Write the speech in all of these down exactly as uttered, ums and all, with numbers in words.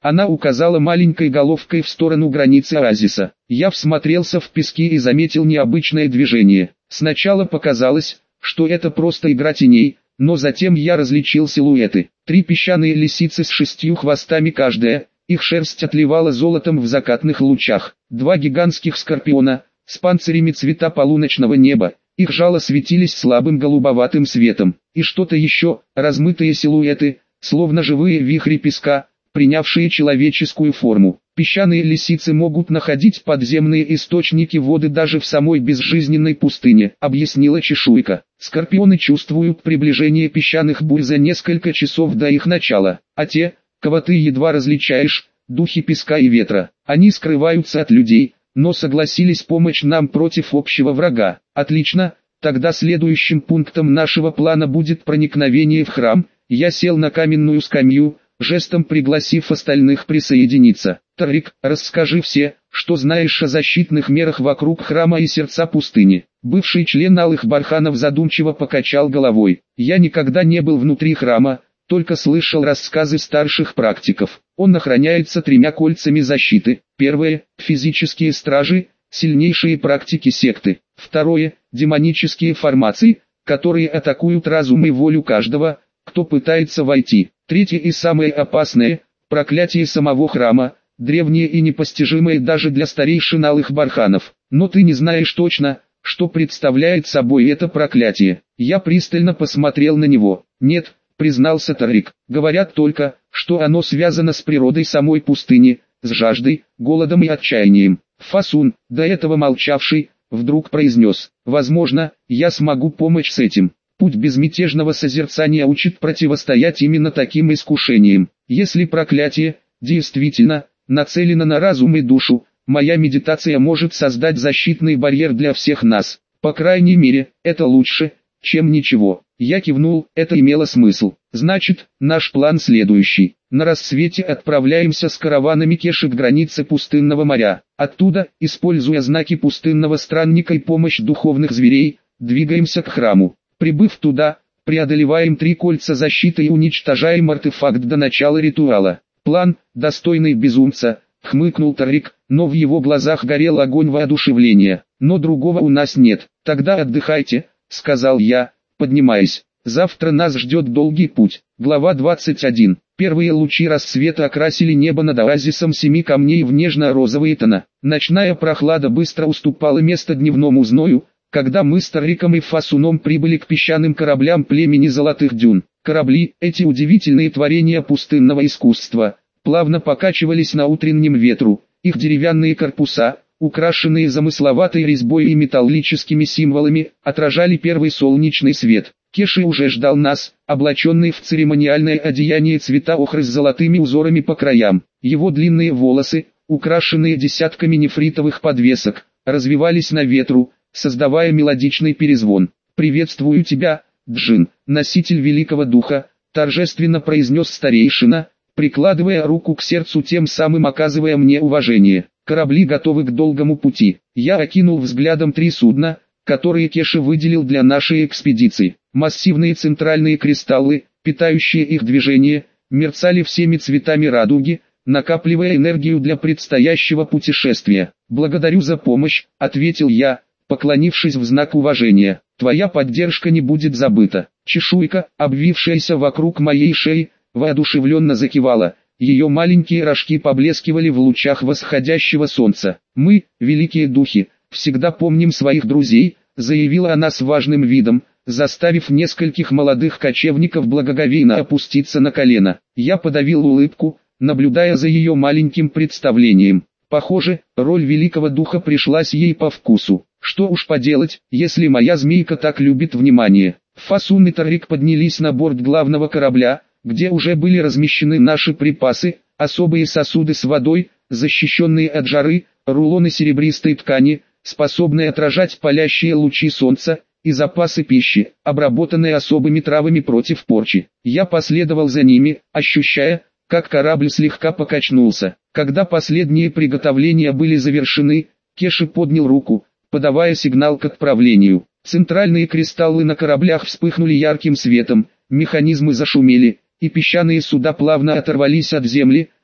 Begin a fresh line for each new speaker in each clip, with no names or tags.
Она указала маленькой головкой в сторону границы оазиса. Я всмотрелся в пески и заметил необычное движение. Сначала показалось, что это просто игра теней, но затем я различил силуэты. Три песчаные лисицы с шестью хвостами каждая, их шерсть отливала золотом в закатных лучах. Два гигантских скорпиона, с панцирями цвета полуночного неба, их жало светились слабым голубоватым светом. И что-то еще, размытые силуэты, словно живые вихри песка, принявшие человеческую форму. Песчаные лисицы могут находить подземные источники воды даже в самой безжизненной пустыне, объяснила чешуйка. Скорпионы чувствуют приближение песчаных бурь за несколько часов до их начала, а те, кого ты едва различаешь, духи песка и ветра, они скрываются от людей, но согласились помочь нам против общего врага. Отлично, тогда следующим пунктом нашего плана будет проникновение в храм. Я сел на каменную скамью, жестом пригласив остальных присоединиться. Тарик, расскажи все, что знаешь о защитных мерах вокруг храма и сердца пустыни. Бывший член Алых Барханов задумчиво покачал головой. Я никогда не был внутри храма, только слышал рассказы старших практиков. Он охраняется тремя кольцами защиты. Первое – физические стражи, сильнейшие практики секты. Второе – демонические формации, которые атакуют разум и волю каждого, кто пытается войти. Третье и самое опасное – проклятие самого храма, древнее и непостижимое даже для старейшин Алых Барханов. Но ты не знаешь точно, что представляет собой это проклятие. Я пристально посмотрел на него. Нет, признался Тарик. Говорят только, что оно связано с природой самой пустыни, с жаждой, голодом и отчаянием. Фасун, до этого молчавший, вдруг произнес: возможно, я смогу помочь с этим. Путь безмятежного созерцания учит противостоять именно таким искушениям. Если проклятие, действительно, нацелено на разум и душу, моя медитация может создать защитный барьер для всех нас. По крайней мере, это лучше, чем ничего. Я кивнул, это имело смысл. Значит, наш план следующий. На рассвете отправляемся с караванами Кеши к границе пустынного моря. Оттуда, используя знаки пустынного странника и помощь духовных зверей, двигаемся к храму. Прибыв туда, преодолеваем три кольца защиты и уничтожаем артефакт до начала ритуала. План, достойный безумца, хмыкнул Тарик, но в его глазах горел огонь воодушевления. Но другого у нас нет. Тогда отдыхайте, сказал я, поднимаясь. Завтра нас ждет долгий путь. Глава двадцать один. Первые лучи рассвета окрасили небо над оазисом семи камней в нежно-розовые тона. Ночная прохлада быстро уступала место дневному зною, когда мы с Тариком и Фасуном прибыли к песчаным кораблям племени Золотых Дюн. Корабли, эти удивительные творения пустынного искусства, плавно покачивались на утреннем ветру. Их деревянные корпуса, украшенные замысловатой резьбой и металлическими символами, отражали первый солнечный свет. Кеши уже ждал нас, облаченный в церемониальное одеяние цвета охры с золотыми узорами по краям. Его длинные волосы, украшенные десятками нефритовых подвесок, развивались на ветру, создавая мелодичный перезвон. «Приветствую тебя, Джин, носитель великого духа», торжественно произнес старейшина, прикладывая руку к сердцу, тем самым оказывая мне уважение. Корабли готовы к долгому пути. Я окинул взглядом три судна, которые Кеши выделил для нашей экспедиции. Массивные центральные кристаллы, питающие их движение, мерцали всеми цветами радуги, накапливая энергию для предстоящего путешествия. «Благодарю за помощь», — ответил я, поклонившись в знак уважения. «Твоя поддержка не будет забыта». Чешуйка, обвившаяся вокруг моей шеи, воодушевленно закивала. Ее маленькие рожки поблескивали в лучах восходящего солнца. «Мы, великие духи, всегда помним своих друзей», — заявила она с важным видом, заставив нескольких молодых кочевников благоговейно опуститься на колено. Я подавил улыбку, наблюдая за ее маленьким представлением. Похоже, роль великого духа пришлась ей по вкусу. Что уж поделать, если моя змейка так любит внимание. Фасун и Тарик поднялись на борт главного корабля, где уже были размещены наши припасы, особые сосуды с водой, защищенные от жары, рулоны серебристой ткани, способные отражать палящие лучи солнца, и запасы пищи, обработанные особыми травами против порчи. Я последовал за ними, ощущая, как корабль слегка покачнулся. Когда последние приготовления были завершены, Кеши поднял руку, подавая сигнал к отправлению. Центральные кристаллы на кораблях вспыхнули ярким светом, механизмы зашумели, и песчаные суда плавно оторвались от земли,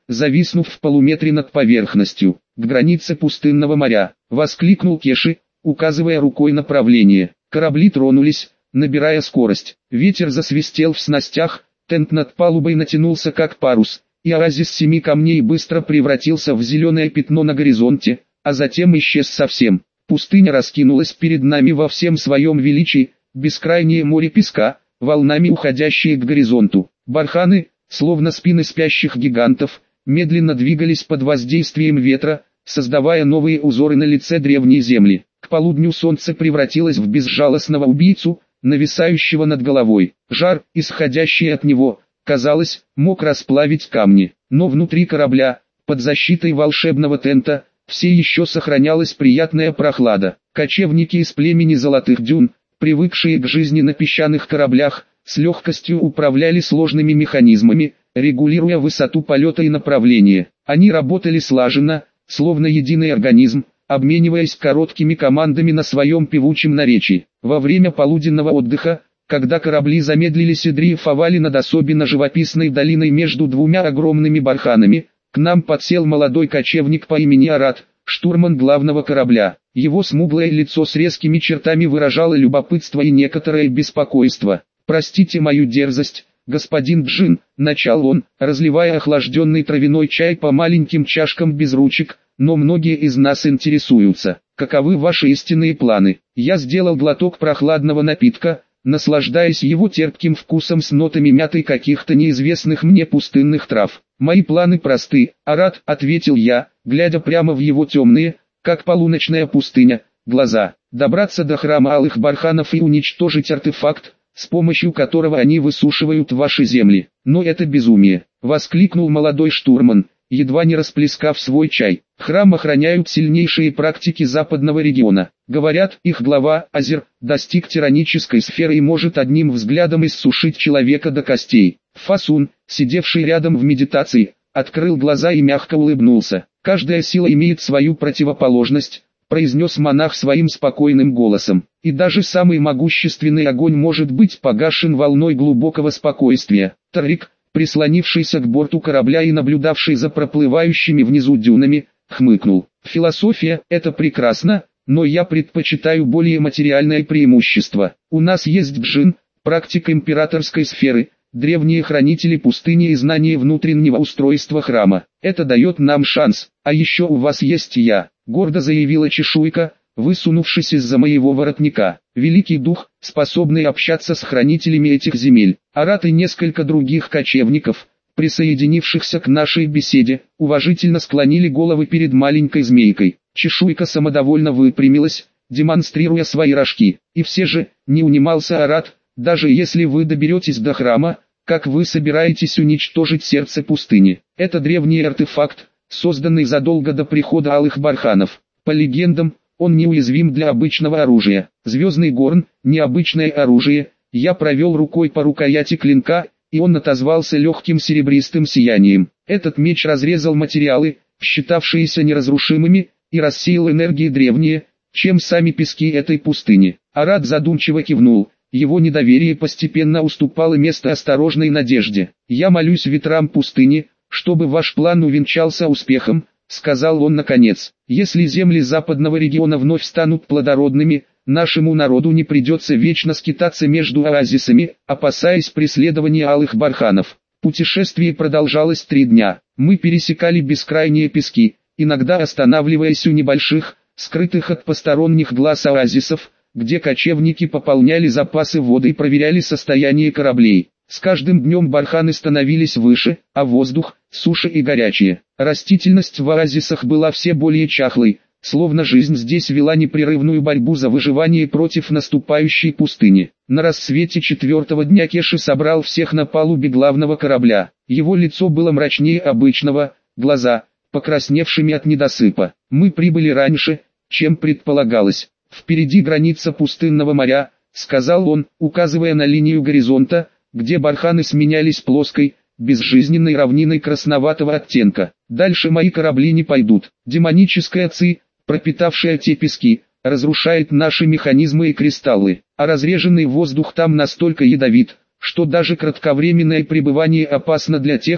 зависнув в полуметре над поверхностью. «К границе пустынного моря!» — воскликнул Кеши, указывая рукой направление. Корабли тронулись, набирая скорость. Ветер засвистел в снастях, тент над палубой натянулся как парус, и оазис семи камней быстро превратился в зеленое пятно на горизонте, а затем исчез совсем. Пустыня раскинулась перед нами во всем своем величии, бескрайнее море песка, волнами уходящие к горизонту. Барханы, словно спины спящих гигантов, медленно двигались под воздействием ветра, создавая новые узоры на лице древней земли. К полудню солнце превратилось в безжалостного убийцу, нависающего над головой. Жар, исходящий от него, казалось, мог расплавить камни. Но внутри корабля, под защитой волшебного тента, все еще сохранялась приятная прохлада. Кочевники из племени Золотых Дюн, привыкшие к жизни на песчаных кораблях, с легкостью управляли сложными механизмами, регулируя высоту полета и направление. Они работали слаженно, словно единый организм, обмениваясь короткими командами на своем певучем наречии. Во время полуденного отдыха, когда корабли замедлились и дрейфовали над особенно живописной долиной между двумя огромными барханами, к нам подсел молодой кочевник по имени Арат, штурман главного корабля. Его смуглое лицо с резкими чертами выражало любопытство и некоторое беспокойство. «Простите мою дерзость, господин Джин», — начал он, разливая охлажденный травяной чай по маленьким чашкам без ручек, «но многие из нас интересуются, каковы ваши истинные планы». Я сделал глоток прохладного напитка, наслаждаясь его терпким вкусом с нотами мяты и каких-то неизвестных мне пустынных трав. «Мои планы просты, Арат», — ответил я, глядя прямо в его темные, как полуночная пустыня, глаза. «Добраться до храма Алых Барханов и уничтожить артефакт, с помощью которого они высушивают ваши земли». «Но это безумие», — воскликнул молодой штурман, едва не расплескав свой чай. «Храм охраняют сильнейшие практики западного региона. Говорят, их глава, Азер, достиг тиранической сферы и может одним взглядом иссушить человека до костей». Фасун, сидевший рядом в медитации, открыл глаза и мягко улыбнулся. «Каждая сила имеет свою противоположность», — произнес монах своим спокойным голосом. «И даже самый могущественный огонь может быть погашен волной глубокого спокойствия». Тарик, прислонившийся к борту корабля и наблюдавший за проплывающими внизу дюнами, хмыкнул. «Философия — это прекрасно, но я предпочитаю более материальное преимущество. У нас есть джин, практик императорской сферы, древние хранители пустыни и знания внутреннего устройства храма. Это дает нам шанс, а еще у вас есть я», — гордо заявила чешуйка, высунувшись из-за моего воротника. «Великий дух, способный общаться с хранителями этих земель». Арат и несколько других кочевников, присоединившихся к нашей беседе, уважительно склонили головы перед маленькой змейкой. Чешуйка самодовольно выпрямилась, демонстрируя свои рожки. «И все же, не унимался Арат, даже если вы доберетесь до храма, как вы собираетесь уничтожить сердце пустыни? Это древний артефакт, созданный задолго до прихода Алых Барханов. По легендам, он неуязвим для обычного оружия. Звездный горн – необычное оружие». Я провел рукой по рукояти клинка, и он отозвался легким серебристым сиянием. Этот меч разрезал материалы, считавшиеся неразрушимыми, и рассеял энергии древние, чем сами пески этой пустыни. Арат задумчиво кивнул, его недоверие постепенно уступало место осторожной надежде. «Я молюсь ветрам пустыни, чтобы ваш план увенчался успехом», — сказал он наконец. «Если земли западного региона вновь станут плодородными, нашему народу не придется вечно скитаться между оазисами, опасаясь преследования Алых Барханов». Путешествие продолжалось три дня. Мы пересекали бескрайние пески, иногда останавливаясь у небольших, скрытых от посторонних глаз оазисов, где кочевники пополняли запасы воды и проверяли состояние кораблей. С каждым днем барханы становились выше, а воздух – суше и горячее. Растительность в оазисах была все более чахлой, словно жизнь здесь вела непрерывную борьбу за выживание против наступающей пустыни. На рассвете четвертого дня Кеши собрал всех на палубе главного корабля. Его лицо было мрачнее обычного, глаза – покрасневшими от недосыпа. «Мы прибыли раньше, чем предполагалось. Впереди граница пустынного моря», — сказал он, указывая на линию горизонта, где барханы сменялись плоской, безжизненной равниной красноватого оттенка. «Дальше мои корабли не пойдут. Демоническая ци, пропитавшая те пески, разрушает наши механизмы и кристаллы, а разреженный воздух там настолько ядовит, что даже кратковременное пребывание опасно для тех,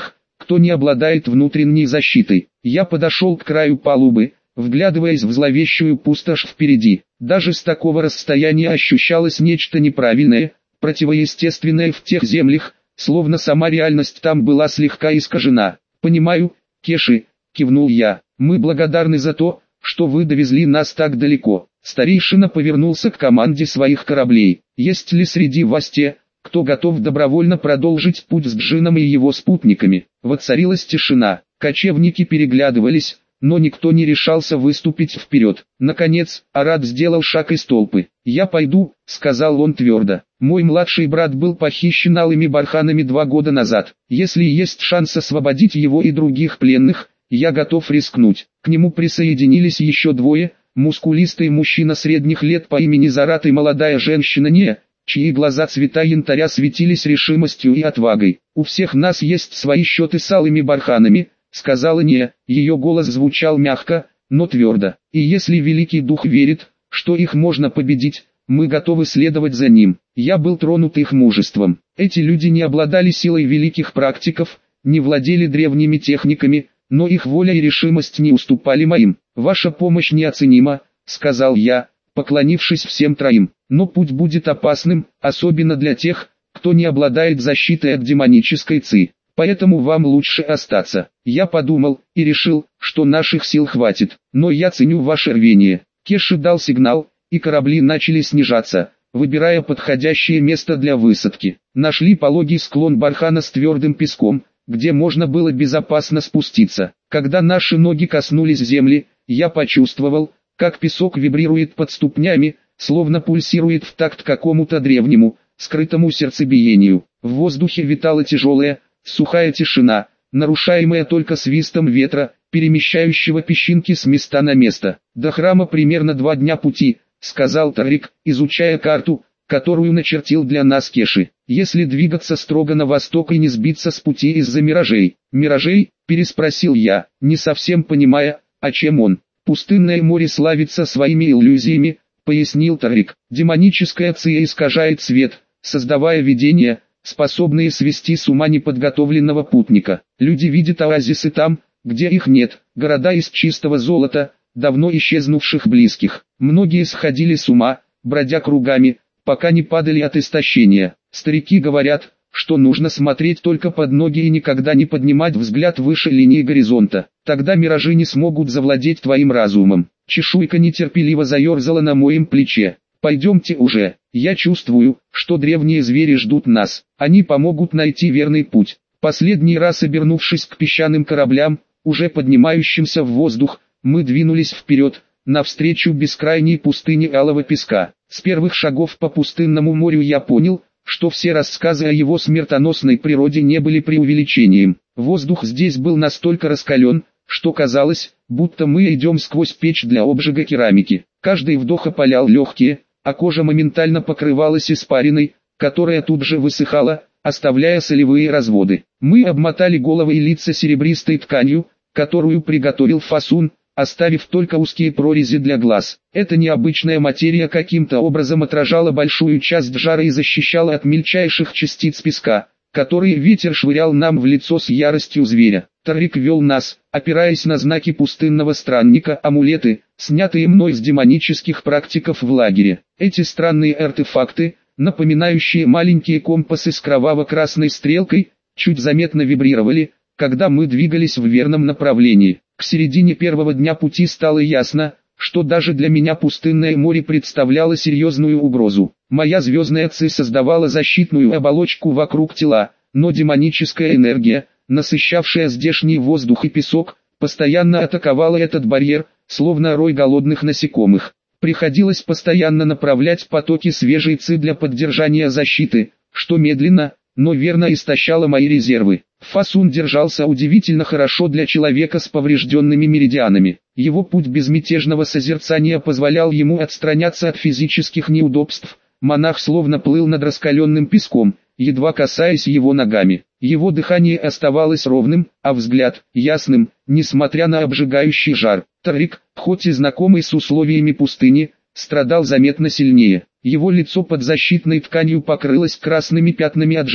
кто не обладает внутренней защитой. Я подошел к краю палубы, вглядываясь в зловещую пустошь впереди. Даже с такого расстояния ощущалось нечто неправильное, противоестественное в тех землях, словно сама реальность там была слегка искажена. «Понимаю, Кеши», — кивнул я, — «мы благодарны за то, что вы довезли нас так далеко». Старейшина повернулся к команде своих кораблей. «Есть ли среди вас те, кто готов добровольно продолжить путь с Джином и его спутниками?» Воцарилась тишина. Кочевники переглядывались, но никто не решался выступить вперед. Наконец, Арат сделал шаг из толпы. «Я пойду», — сказал он твердо. «Мой младший брат был похищен алыми барханами два года назад. Если есть шанс освободить его и других пленных, я готов рискнуть». К нему присоединились еще двое, мускулистый мужчина средних лет по имени Зарат и молодая женщина Не, чьи глаза цвета янтаря светились решимостью и отвагой. «У всех нас есть свои счеты с алыми барханами», — сказала Не, ее голос звучал мягко, но твердо. «И если Великий Дух верит, что их можно победить, мы готовы следовать за ним». Я был тронут их мужеством. Эти люди не обладали силой великих практиков, не владели древними техниками, но их воля и решимость не уступали моим. «Ваша помощь неоценима», — сказал я, поклонившись всем троим. «Но путь будет опасным, особенно для тех, кто не обладает защитой от демонической ци. Поэтому вам лучше остаться». Я подумал и решил, что наших сил хватит, но я ценю ваше рвение. Кеши дал сигнал, и корабли начали снижаться, выбирая подходящее место для высадки. Нашли пологий склон бархана с твердым песком, где можно было безопасно спуститься. Когда наши ноги коснулись земли, я почувствовал, как песок вибрирует под ступнями, словно пульсирует в такт какому-то древнему, скрытому сердцебиению. В воздухе витала тяжелая, сухая тишина, нарушаемая только свистом ветра, перемещающего песчинки с места на место. «До храма примерно два дня пути», — сказал Тарик, изучая карту, которую начертил для нас Кеши. «Если двигаться строго на восток и не сбиться с пути из-за миражей». «Миражей?» — переспросил я, не совсем понимая, о чем он. «Пустынное море славится своими иллюзиями», — пояснил Тарик. «Демоническая ци искажает свет, создавая видения, способные свести с ума неподготовленного путника. Люди видят оазисы там, где их нет, города из чистого золота, давно исчезнувших близких. Многие сходили с ума, бродя кругами, пока не падали от истощения. Старики говорят, что нужно смотреть только под ноги и никогда не поднимать взгляд выше линии горизонта. Тогда миражи не смогут завладеть твоим разумом». Чешуйка нетерпеливо заерзала на моем плече. «Пойдемте уже, я чувствую, что древние звери ждут нас, они помогут найти верный путь». Последний раз обернувшись к песчаным кораблям, уже поднимающимся в воздух, мы двинулись вперед, навстречу бескрайней пустыне алого песка. С первых шагов по пустынному морю я понял, что все рассказы о его смертоносной природе не были преувеличением. Воздух здесь был настолько раскален, что казалось, будто мы идем сквозь печь для обжига керамики. Каждый вдох опалял легкие, а кожа моментально покрывалась испариной, которая тут же высыхала, оставляя солевые разводы. Мы обмотали головы и лица серебристой тканью, которую приготовил Фасун, оставив только узкие прорези для глаз. Эта необычная материя каким-то образом отражала большую часть жара и защищала от мельчайших частиц песка, которые ветер швырял нам в лицо с яростью зверя. Тарик вел нас, опираясь на знаки пустынного странника, амулеты, снятые мной с демонических практиков в лагере. Эти странные артефакты, напоминающие маленькие компасы с кроваво-красной стрелкой, чуть заметно вибрировали, когда мы двигались в верном направлении. К середине первого дня пути стало ясно, что даже для меня пустынное море представляло серьезную угрозу. Моя звездная ци создавала защитную оболочку вокруг тела, но демоническая энергия, насыщавшая здешний воздух и песок, постоянно атаковала этот барьер, словно рой голодных насекомых. Приходилось постоянно направлять потоки свежей ци для поддержания защиты, что медленно, но верно истощало мои резервы. Фасун держался удивительно хорошо для человека с поврежденными меридианами. Его путь безмятежного созерцания позволял ему отстраняться от физических неудобств. Монах словно плыл над раскаленным песком, едва касаясь его ногами. Его дыхание оставалось ровным, а взгляд – ясным, несмотря на обжигающий жар. Тарик, хоть и знакомый с условиями пустыни, страдал заметно сильнее. Его лицо под защитной тканью покрылось красными пятнами от жары,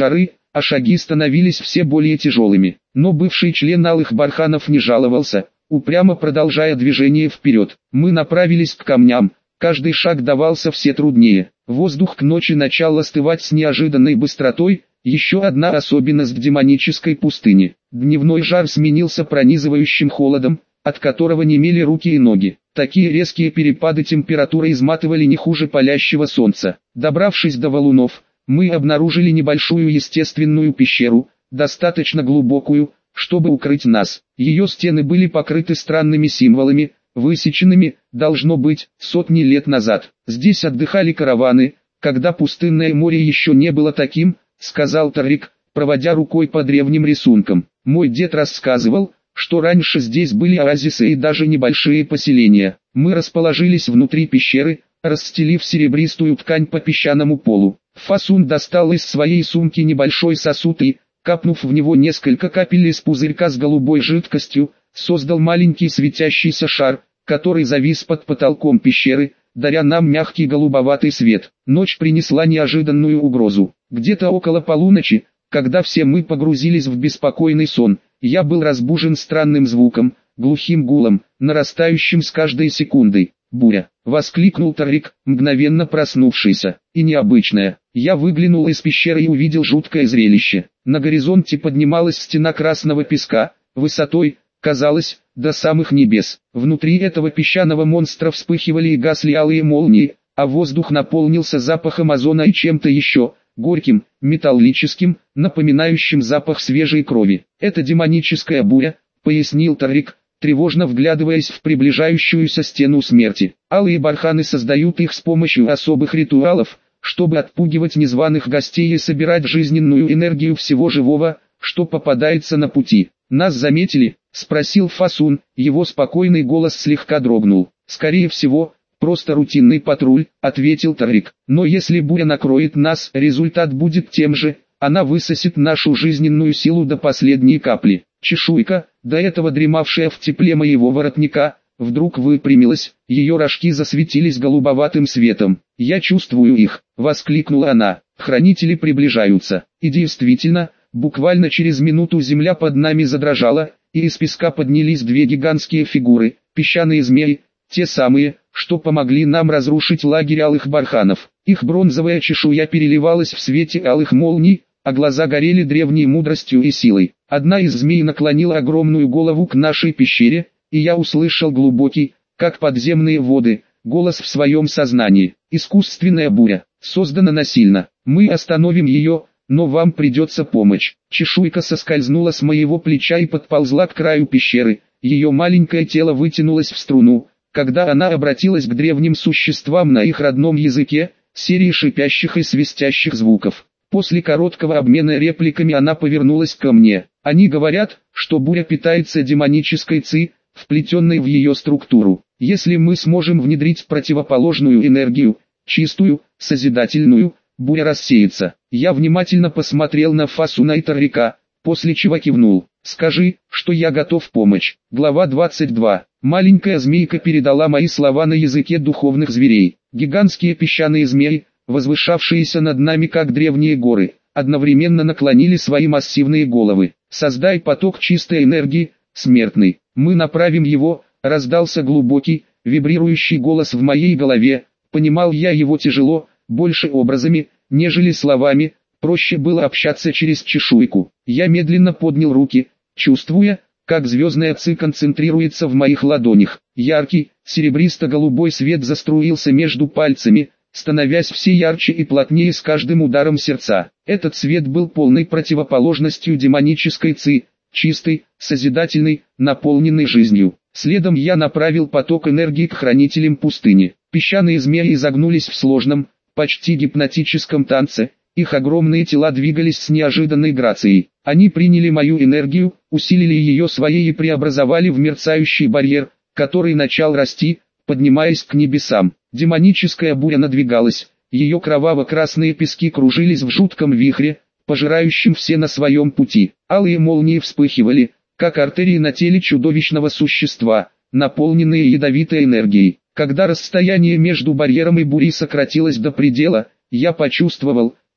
а шаги становились все более тяжелыми. Но бывший член Алых Барханов не жаловался, упрямо продолжая движение вперед. Мы направились к камням, каждый шаг давался все труднее. Воздух к ночи начал остывать с неожиданной быстротой, еще одна особенность демонической пустыни. Дневной жар сменился пронизывающим холодом, от которого немели руки и ноги. Такие резкие перепады температуры изматывали не хуже палящего солнца. Добравшись до валунов, мы обнаружили небольшую естественную пещеру, достаточно глубокую, чтобы укрыть нас. Ее стены были покрыты странными символами, высеченными, должно быть, сотни лет назад. Здесь отдыхали караваны, когда пустынное море еще не было таким, сказал Тарик, проводя рукой по древним рисункам. Мой дед рассказывал, что раньше здесь были оазисы и даже небольшие поселения. Мы расположились внутри пещеры, расстелив серебристую ткань по песчаному полу. Фасун достал из своей сумки небольшой сосуд и, капнув в него несколько капель из пузырька с голубой жидкостью, создал маленький светящийся шар, который завис под потолком пещеры, даря нам мягкий голубоватый свет. Ночь принесла неожиданную угрозу. Где-то около полуночи, когда все мы погрузились в беспокойный сон, я был разбужен странным звуком, глухим гулом, нарастающим с каждой секундой. «Буря!» — воскликнул Тарик, мгновенно проснувшийся. И необычное. Я выглянул из пещеры и увидел жуткое зрелище. На горизонте поднималась стена красного песка, высотой, казалось, до самых небес. Внутри этого песчаного монстра вспыхивали и гасли алые молнии, а воздух наполнился запахом озона и чем-то еще, горьким, металлическим, напоминающим запах свежей крови. «Это демоническая буря», — пояснил Тарик, тревожно вглядываясь в приближающуюся стену смерти. Алые барханы создают их с помощью особых ритуалов, чтобы отпугивать незваных гостей и собирать жизненную энергию всего живого, что попадается на пути. «Нас заметили?» — спросил Фасун, его спокойный голос слегка дрогнул. «Скорее всего, просто рутинный патруль», — ответил Тарик. «Но если буря накроет нас, результат будет тем же, она высосет нашу жизненную силу до последней капли». Чешуйка, до этого дремавшая в тепле моего воротника, вдруг выпрямилась, ее рожки засветились голубоватым светом. «Я чувствую их!» — воскликнула она. «Хранители приближаются». И действительно, буквально через минуту земля под нами задрожала, и из песка поднялись две гигантские фигуры, песчаные змеи, те самые, что помогли нам разрушить лагерь алых барханов. Их бронзовая чешуя переливалась в свете алых молний, а глаза горели древней мудростью и силой. Одна из змей наклонила огромную голову к нашей пещере, и я услышал глубокий, как подземные воды, голос в своем сознании. «Искусственная буря, создана насильно. Мы остановим ее, но вам придется помочь». Чешуйка соскользнула с моего плеча и подползла к краю пещеры. Ее маленькое тело вытянулось в струну, когда она обратилась к древним существам на их родном языке, серии шипящих и свистящих звуков. После короткого обмена репликами она повернулась ко мне. «Они говорят, что буря питается демонической ци, вплетенной в ее структуру. Если мы сможем внедрить противоположную энергию, чистую, созидательную, буря рассеется». Я внимательно посмотрел на Фасуна и Тарика, после чего кивнул. «Скажи, что я готов помочь». Глава двадцать два. Маленькая змейка передала мои слова на языке духовных зверей. Гигантские песчаные змеи, возвышавшиеся над нами как древние горы, одновременно наклонили свои массивные головы. «Создай поток чистой энергии, смертный. Мы направим его», — раздался глубокий, вибрирующий голос в моей голове. Понимал я его тяжело, больше образами, нежели словами, проще было общаться через чешуйку. Я медленно поднял руки, чувствуя, как звездная ци концентрируется в моих ладонях. Яркий, серебристо-голубой свет заструился между пальцами, становясь все ярче и плотнее с каждым ударом сердца. Этот свет был полной противоположностью демонической ци, чистой, созидательной, наполненной жизнью. Следом я направил поток энергии к хранителям пустыни. Песчаные змеи изогнулись в сложном, почти гипнотическом танце, их огромные тела двигались с неожиданной грацией. Они приняли мою энергию, усилили ее своей и преобразовали в мерцающий барьер, который начал расти, поднимаясь к небесам. Демоническая буря надвигалась, ее кроваво-красные пески кружились в жутком вихре, пожирающем все на своем пути. Алые молнии вспыхивали, как артерии на теле чудовищного существа, наполненные ядовитой энергией. Когда расстояние между барьером и бурей сократилось до предела, я почувствовал,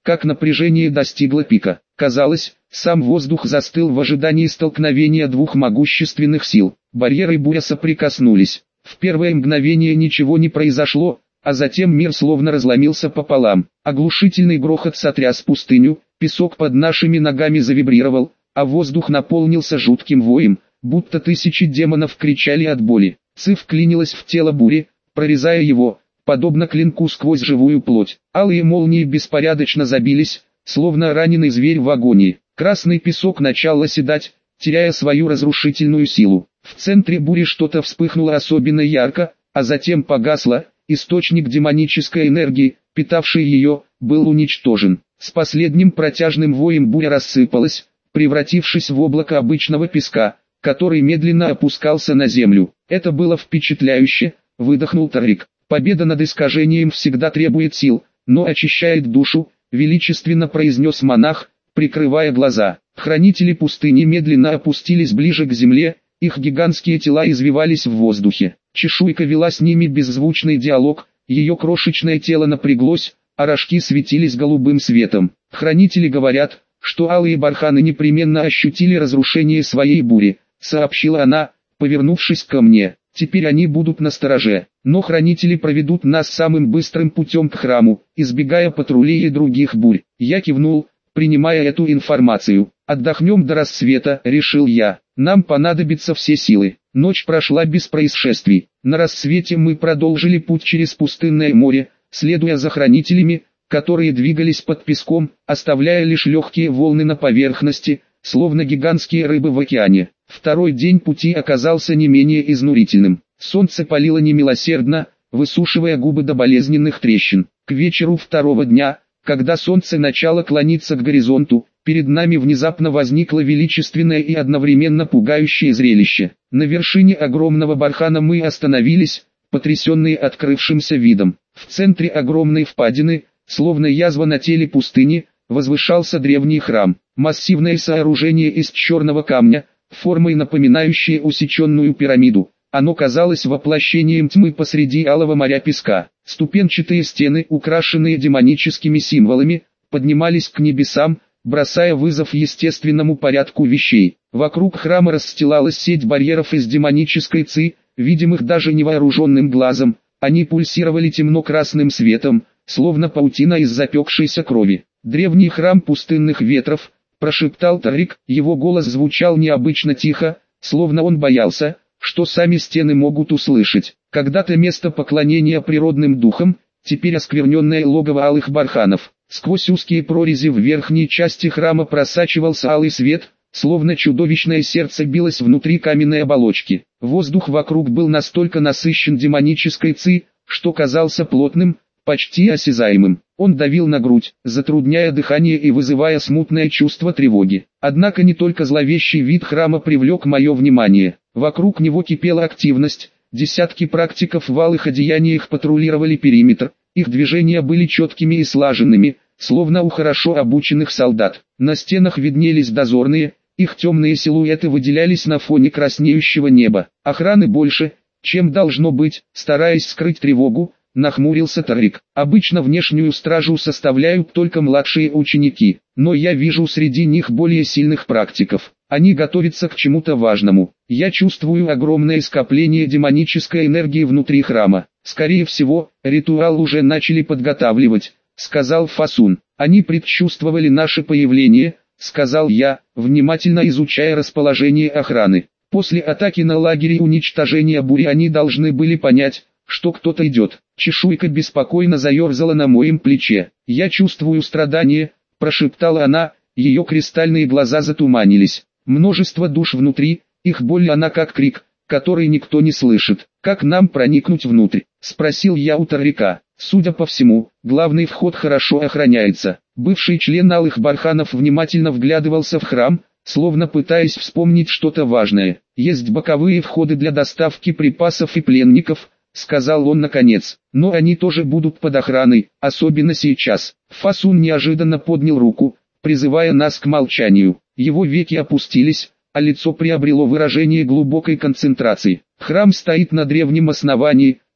как напряжение достигло пика. Казалось, сам воздух застыл в ожидании столкновения двух могущественных сил. Барьер и буря соприкоснулись. В первое мгновение ничего не произошло, а затем мир словно разломился пополам. Оглушительный грохот сотряс пустыню, песок под нашими ногами завибрировал, а воздух наполнился жутким воем, будто тысячи демонов кричали от боли. Ци вклинилась в тело бури, прорезая его, подобно клинку сквозь живую плоть. Алые молнии беспорядочно забились, словно раненый зверь в агонии. Красный песок начал оседать, теряя свою разрушительную силу. В центре бури что-то вспыхнуло особенно ярко, а затем погасло. Источник демонической энергии, питавший ее, был уничтожен. С последним протяжным воем буря рассыпалась, превратившись в облако обычного песка, который медленно опускался на землю. Это было впечатляюще, выдохнул Тарик. Победа над искажением всегда требует сил, но очищает душу, величественно произнес монах, прикрывая глаза. Хранители пустыни медленно опустились ближе к земле, их гигантские тела извивались в воздухе. Чешуйка вела с ними беззвучный диалог, ее крошечное тело напряглось, а рожки светились голубым светом. Хранители говорят, что алые барханы непременно ощутили разрушение своей бури, сообщила она, повернувшись ко мне. Теперь они будут настороже, но хранители проведут нас самым быстрым путем к храму, избегая патрулей и других бурь. Я кивнул, принимая эту информацию. Отдохнем до рассвета, решил я. Нам понадобятся все силы. Ночь прошла без происшествий. На рассвете мы продолжили путь через пустынное море, следуя за хранителями, которые двигались под песком, оставляя лишь легкие волны на поверхности, словно гигантские рыбы в океане. Второй день пути оказался не менее изнурительным. Солнце палило немилосердно, высушивая губы до болезненных трещин. К вечеру второго дня, когда солнце начало клониться к горизонту, перед нами внезапно возникло величественное и одновременно пугающее зрелище. На вершине огромного бархана мы остановились, потрясенные открывшимся видом. В центре огромной впадины, словно язва на теле пустыни, возвышался древний храм. Массивное сооружение из черного камня, формой напоминающее усеченную пирамиду. Оно казалось воплощением тьмы посреди алого моря песка. Ступенчатые стены, украшенные демоническими символами, поднимались к небесам, бросая вызов естественному порядку вещей. Вокруг храма расстилалась сеть барьеров из демонической ци, видимых даже невооруженным глазом. Они пульсировали темно-красным светом, словно паутина из запекшейся крови. «Древний храм пустынных ветров», — прошептал Тарик, его голос звучал необычно тихо, словно он боялся, что сами стены могут услышать. Когда-то место поклонения природным духам, теперь оскверненное логово алых барханов. Сквозь узкие прорези в верхней части храма просачивался алый свет, словно чудовищное сердце билось внутри каменной оболочки. Воздух вокруг был настолько насыщен демонической ци, что казался плотным, почти осязаемым. Он давил на грудь, затрудняя дыхание и вызывая смутное чувство тревоги. Однако не только зловещий вид храма привлек мое внимание. Вокруг него кипела активность, десятки практиков в алых одеяниях патрулировали периметр, их движения были четкими и слаженными, словно у хорошо обученных солдат. На стенах виднелись дозорные, их темные силуэты выделялись на фоне краснеющего неба. Охраны больше, чем должно быть, стараясь скрыть тревогу, нахмурился Тарик. Обычно внешнюю стражу составляют только младшие ученики, но я вижу среди них более сильных практиков. Они готовятся к чему-то важному. Я чувствую огромное скопление демонической энергии внутри храма. Скорее всего, ритуал уже начали подготавливать, сказал Фасун. Они предчувствовали наше появление, сказал я, внимательно изучая расположение охраны. После атаки на лагерь и уничтожения бури они должны были понять, что кто-то идет. Чешуйка беспокойно заерзала на моем плече. «Я чувствую страдание», — прошептала она, ее кристальные глаза затуманились. «Множество душ внутри, их боль она как крик, который никто не слышит. Как нам проникнуть внутрь?» — спросил я у Тарика. «Судя по всему, главный вход хорошо охраняется». Бывший член Алых Барханов внимательно вглядывался в храм, словно пытаясь вспомнить что-то важное. «Есть боковые входы для доставки припасов и пленников», — сказал он наконец, — «но они тоже будут под охраной, особенно сейчас». Фасун неожиданно поднял руку, призывая нас к молчанию. Его веки опустились, а лицо приобрело выражение глубокой концентрации. «Храм стоит на древнем основании»,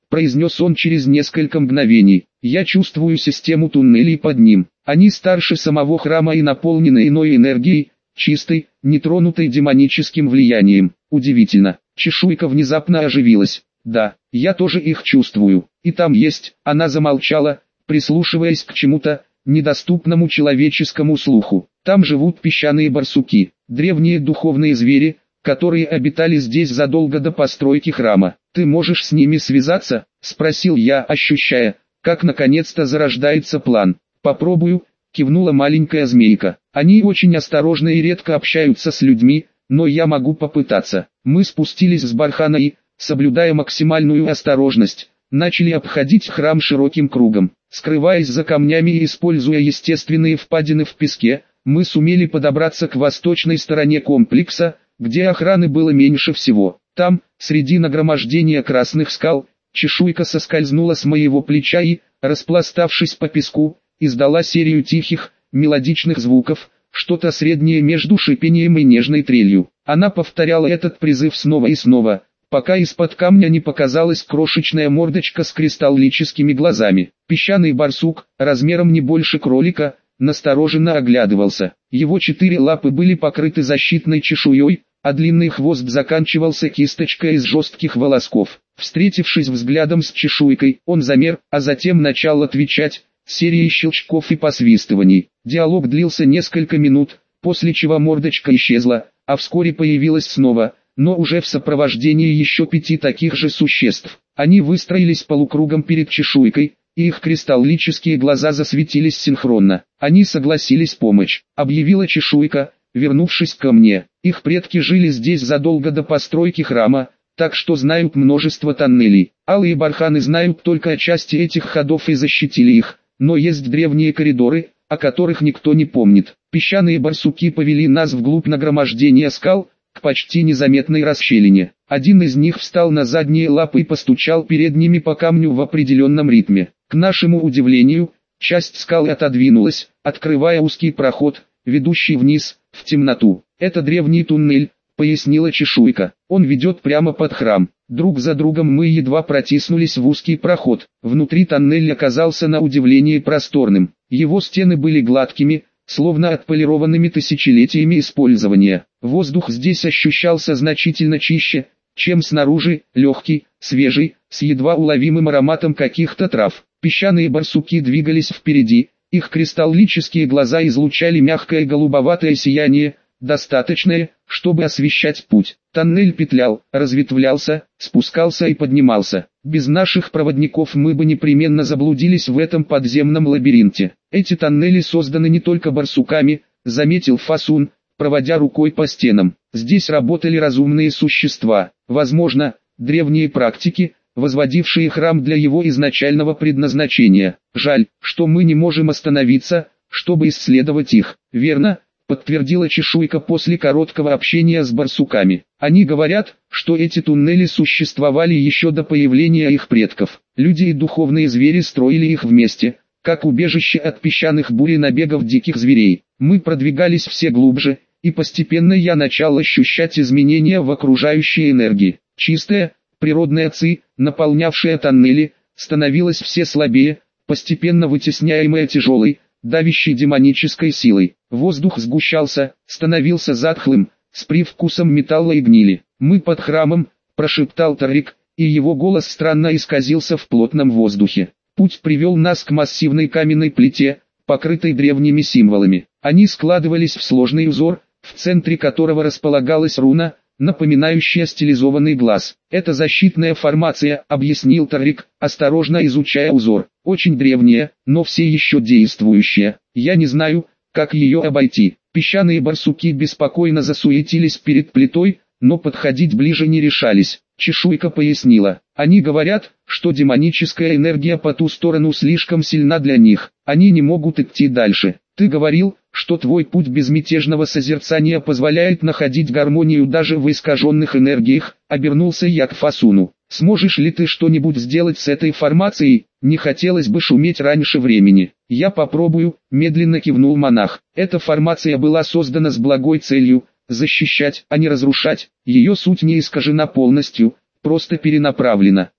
произнес он через несколько мгновений. Я чувствую систему туннелей под ним. Они старше самого храма и наполнены иной энергией, чистой, нетронутой демоническим влиянием. Удивительно. Чешуйка внезапно оживилась. Да, я тоже их чувствую. И там есть. Она замолчала, прислушиваясь к чему-то, недоступному человеческому слуху. Там живут песчаные барсуки, древние духовные звери, которые обитали здесь задолго до постройки храма. «Ты можешь с ними связаться?» – спросил я, ощущая, как наконец-то зарождается план. «Попробую», – кивнула маленькая змейка. «Они очень осторожны и редко общаются с людьми, но я могу попытаться». Мы спустились с бархана и, соблюдая максимальную осторожность, начали обходить храм широким кругом. Скрываясь за камнями и используя естественные впадины в песке, мы сумели подобраться к восточной стороне комплекса, где охраны было меньше всего. Там, среди нагромождения красных скал, чешуйка соскользнула с моего плеча и, распластавшись по песку, издала серию тихих, мелодичных звуков, что-то среднее между шипением и нежной трелью. Она повторяла этот призыв снова и снова, пока из-под камня не показалась крошечная мордочка с кристаллическими глазами. Песчаный барсук, размером не больше кролика, настороженно оглядывался. Его четыре лапы были покрыты защитной чешуей, а длинный хвост заканчивался кисточкой из жестких волосков. Встретившись взглядом с чешуйкой, он замер, а затем начал отвечать, серией щелчков и посвистываний. Диалог длился несколько минут, после чего мордочка исчезла, а вскоре появилась снова, но уже в сопровождении еще пяти таких же существ. Они выстроились полукругом перед чешуйкой, и их кристаллические глаза засветились синхронно. «Они согласились помочь», — объявила чешуйка, вернувшись ко мне. «Их предки жили здесь задолго до постройки храма, так что знают множество тоннелей. Алые барханы знают только о части этих ходов и защитили их, но есть древние коридоры, о которых никто не помнит. Песчаные барсуки повели нас вглубь нагромождения скал, к почти незаметной расщелине. Один из них встал на задние лапы и постучал передними по камню в определенном ритме. К нашему удивлению, часть скалы отодвинулась, открывая узкий проход, ведущий вниз, в темноту. «Это древний туннель», — пояснила чешуйка. «Он ведет прямо под храм». Друг за другом мы едва протиснулись в узкий проход. Внутри тоннель оказался на удивление просторным. Его стены были гладкими, словно отполированными тысячелетиями использования. Воздух здесь ощущался значительно чище, чем снаружи, легкий, свежий, с едва уловимым ароматом каких-то трав. Песчаные барсуки двигались впереди, их кристаллические глаза излучали мягкое голубоватое сияние, достаточное, чтобы освещать путь. Тоннель петлял, разветвлялся, спускался и поднимался. Без наших проводников мы бы непременно заблудились в этом подземном лабиринте. Эти тоннели созданы не только барсуками, заметил Фасун, проводя рукой по стенам. Здесь работали разумные существа, возможно, древние практики, возводившие храм для его изначального предназначения. Жаль, что мы не можем остановиться, чтобы исследовать их. Верно? Подтвердила чешуйка после короткого общения с барсуками. Они говорят, что эти туннели существовали еще до появления их предков. Люди и духовные звери строили их вместе, как убежище от песчаных бурь и набегов диких зверей. Мы продвигались все глубже, и постепенно я начал ощущать изменения в окружающей энергии. Чистая, природная ци, наполнявшая тоннели, становилась все слабее, постепенно вытесняемая тяжелой, давящей демонической силой. Воздух сгущался, становился затхлым, с привкусом металла и гнили. «Мы под храмом», — прошептал Тарик, и его голос странно исказился в плотном воздухе. Путь привел нас к массивной каменной плите, покрытой древними символами. Они складывались в сложный узор, в центре которого располагалась руна, напоминающая стилизованный глаз. «Это защитная формация», — объяснил Тарик, осторожно изучая узор. «Очень древняя, но все еще действующая. Я не знаю, как ее обойти». Песчаные барсуки беспокойно засуетились перед плитой, но подходить ближе не решались. Чешуйка пояснила. «Они говорят, что демоническая энергия по ту сторону слишком сильна для них. Они не могут идти дальше. Ты говорил, что твой путь безмятежного созерцания позволяет находить гармонию даже в искаженных энергиях», — обернулся я к Фасуну. «Сможешь ли ты что-нибудь сделать с этой формацией? Не хотелось бы шуметь раньше времени». «Я попробую», — медленно кивнул монах. «Эта формация была создана с благой целью — защищать, а не разрушать. Ее суть не искажена полностью, просто перенаправлена.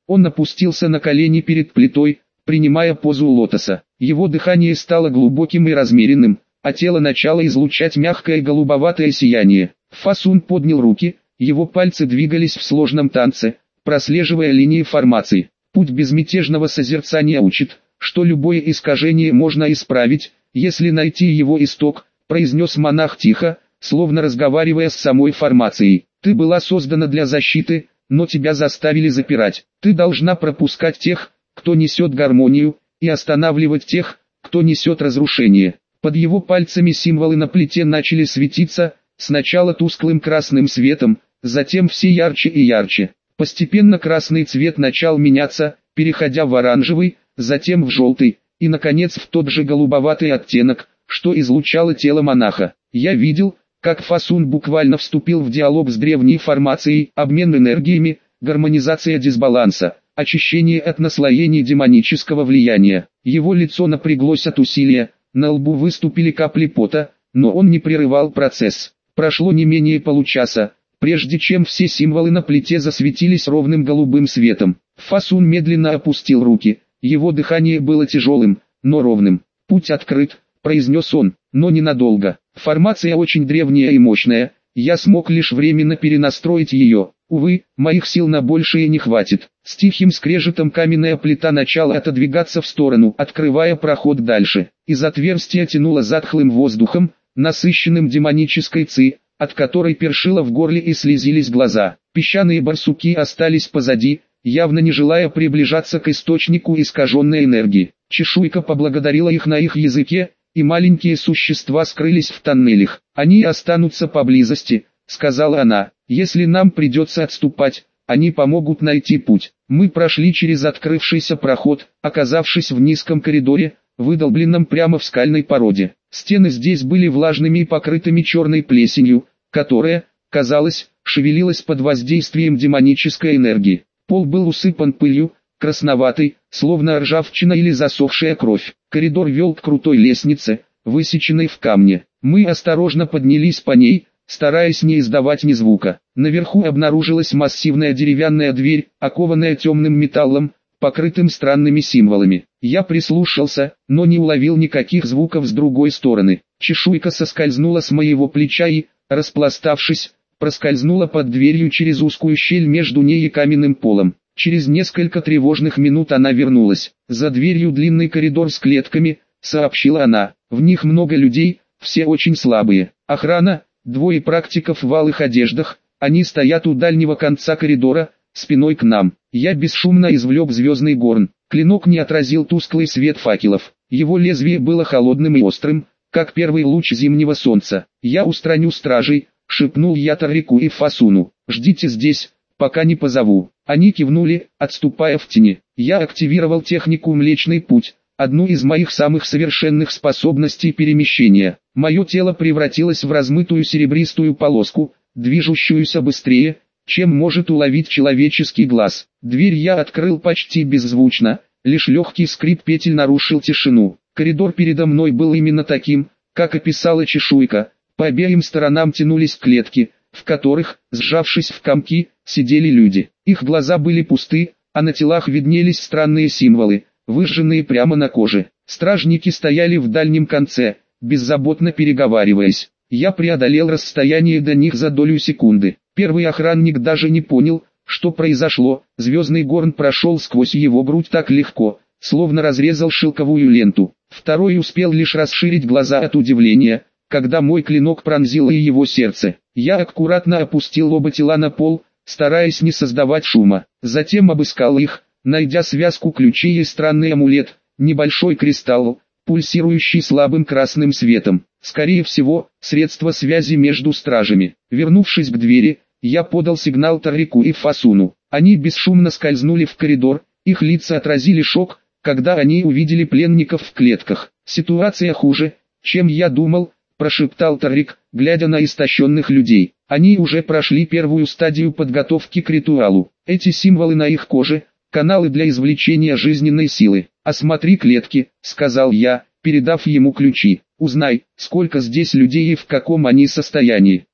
Он опустился на колени перед плитой, принимая позу лотоса. Его дыхание стало глубоким и размеренным, а тело начало излучать мягкое голубоватое сияние. Фасун поднял руки, его пальцы двигались в сложном танце, прослеживая линии формации. Путь безмятежного созерцания учит, что любое искажение можно исправить, если найти его исток, произнес монах тихо, словно разговаривая с самой формацией. Ты была создана для защиты, но тебя заставили запирать. Ты должна пропускать тех, кто несет гармонию, и останавливать тех, кто несет разрушение. Под его пальцами символы на плите начали светиться, сначала тусклым красным светом, затем все ярче и ярче. Постепенно красный цвет начал меняться, переходя в оранжевый, затем в желтый, и наконец в тот же голубоватый оттенок, что излучало тело монаха. Я видел, как Фасун буквально вступил в диалог с древней формацией, обмен энергиями, гармонизация дисбаланса, очищение от наслоений демонического влияния. Его лицо напряглось от усилия, на лбу выступили капли пота, но он не прерывал процесс. Прошло не менее получаса, прежде чем все символы на плите засветились ровным голубым светом. Фасун медленно опустил руки, его дыхание было тяжелым, но ровным. «Путь открыт», — произнес он, — «но ненадолго. Формация очень древняя и мощная, я смог лишь временно перенастроить ее. Увы, моих сил на большее не хватит». С тихим скрежетом каменная плита начала отодвигаться в сторону, открывая проход дальше. Из отверстия тянуло затхлым воздухом, насыщенным демонической ци, от которой першило в горле и слезились глаза. Песчаные барсуки остались позади, явно не желая приближаться к источнику искаженной энергии. Чешуйка поблагодарила их на их языке, и маленькие существа скрылись в тоннелях. «Они останутся поблизости», — сказала она. «Если нам придется отступать, они помогут найти путь». Мы прошли через открывшийся проход, оказавшись в низком коридоре, выдолбленном прямо в скальной породе. Стены здесь были влажными и покрытыми черной плесенью, которая, казалось, шевелилась под воздействием демонической энергии. Пол был усыпан пылью, красноватой, словно ржавчина или засохшая кровь. Коридор вел к крутой лестнице, высеченной в камне. Мы осторожно поднялись по ней, стараясь не издавать ни звука. Наверху обнаружилась массивная деревянная дверь, окованная темным металлом, покрытым странными символами. Я прислушался, но не уловил никаких звуков с другой стороны. Чешуйка соскользнула с моего плеча и, распластавшись, проскользнула под дверью через узкую щель между ней и каменным полом. Через несколько тревожных минут она вернулась. «За дверью длинный коридор с клетками», — сообщила она. «В них много людей, все очень слабые. Охрана, двое практиков в алых одеждах, они стоят у дальнего конца коридора, спиной к нам». Я бесшумно извлек звездный горн. Клинок не отразил тусклый свет факелов. Его лезвие было холодным и острым, как первый луч зимнего солнца. «Я устраню стражей», — шепнул я Таррику и Фасуну. «Ждите здесь, пока не позову». Они кивнули, отступая в тени. Я активировал технику «Млечный путь», одну из моих самых совершенных способностей перемещения. Мое тело превратилось в размытую серебристую полоску, движущуюся быстрее, чем может уловить человеческий глаз. Дверь я открыл почти беззвучно, лишь легкий скрип петель нарушил тишину. Коридор передо мной был именно таким, как описала чешуйка. По обеим сторонам тянулись клетки, в которых, сжавшись в комки, сидели люди. Их глаза были пусты, а на телах виднелись странные символы, выжженные прямо на коже. Стражники стояли в дальнем конце, беззаботно переговариваясь. Я преодолел расстояние до них за долю секунды. Первый охранник даже не понял, что произошло. Звездный горн прошел сквозь его грудь так легко, словно разрезал шелковую ленту. Второй успел лишь расширить глаза от удивления, когда мой клинок пронзил и его сердце. Я аккуратно опустил оба тела на пол, стараясь не создавать шума. Затем обыскал их, найдя связку ключей и странный амулет, небольшой кристалл, пульсирующий слабым красным светом. Скорее всего, средство связи между стражами. Вернувшись к двери, я подал сигнал Таррику и Фасуну. Они бесшумно скользнули в коридор, их лица отразили шок, когда они увидели пленников в клетках. «Ситуация хуже, чем я думал», — прошептал Таррик, глядя на истощенных людей. «Они уже прошли первую стадию подготовки к ритуалу. Эти символы на их коже — каналы для извлечения жизненной силы. Осмотри клетки», — сказал я, передав ему ключи. «Узнай, сколько здесь людей и в каком они состоянии».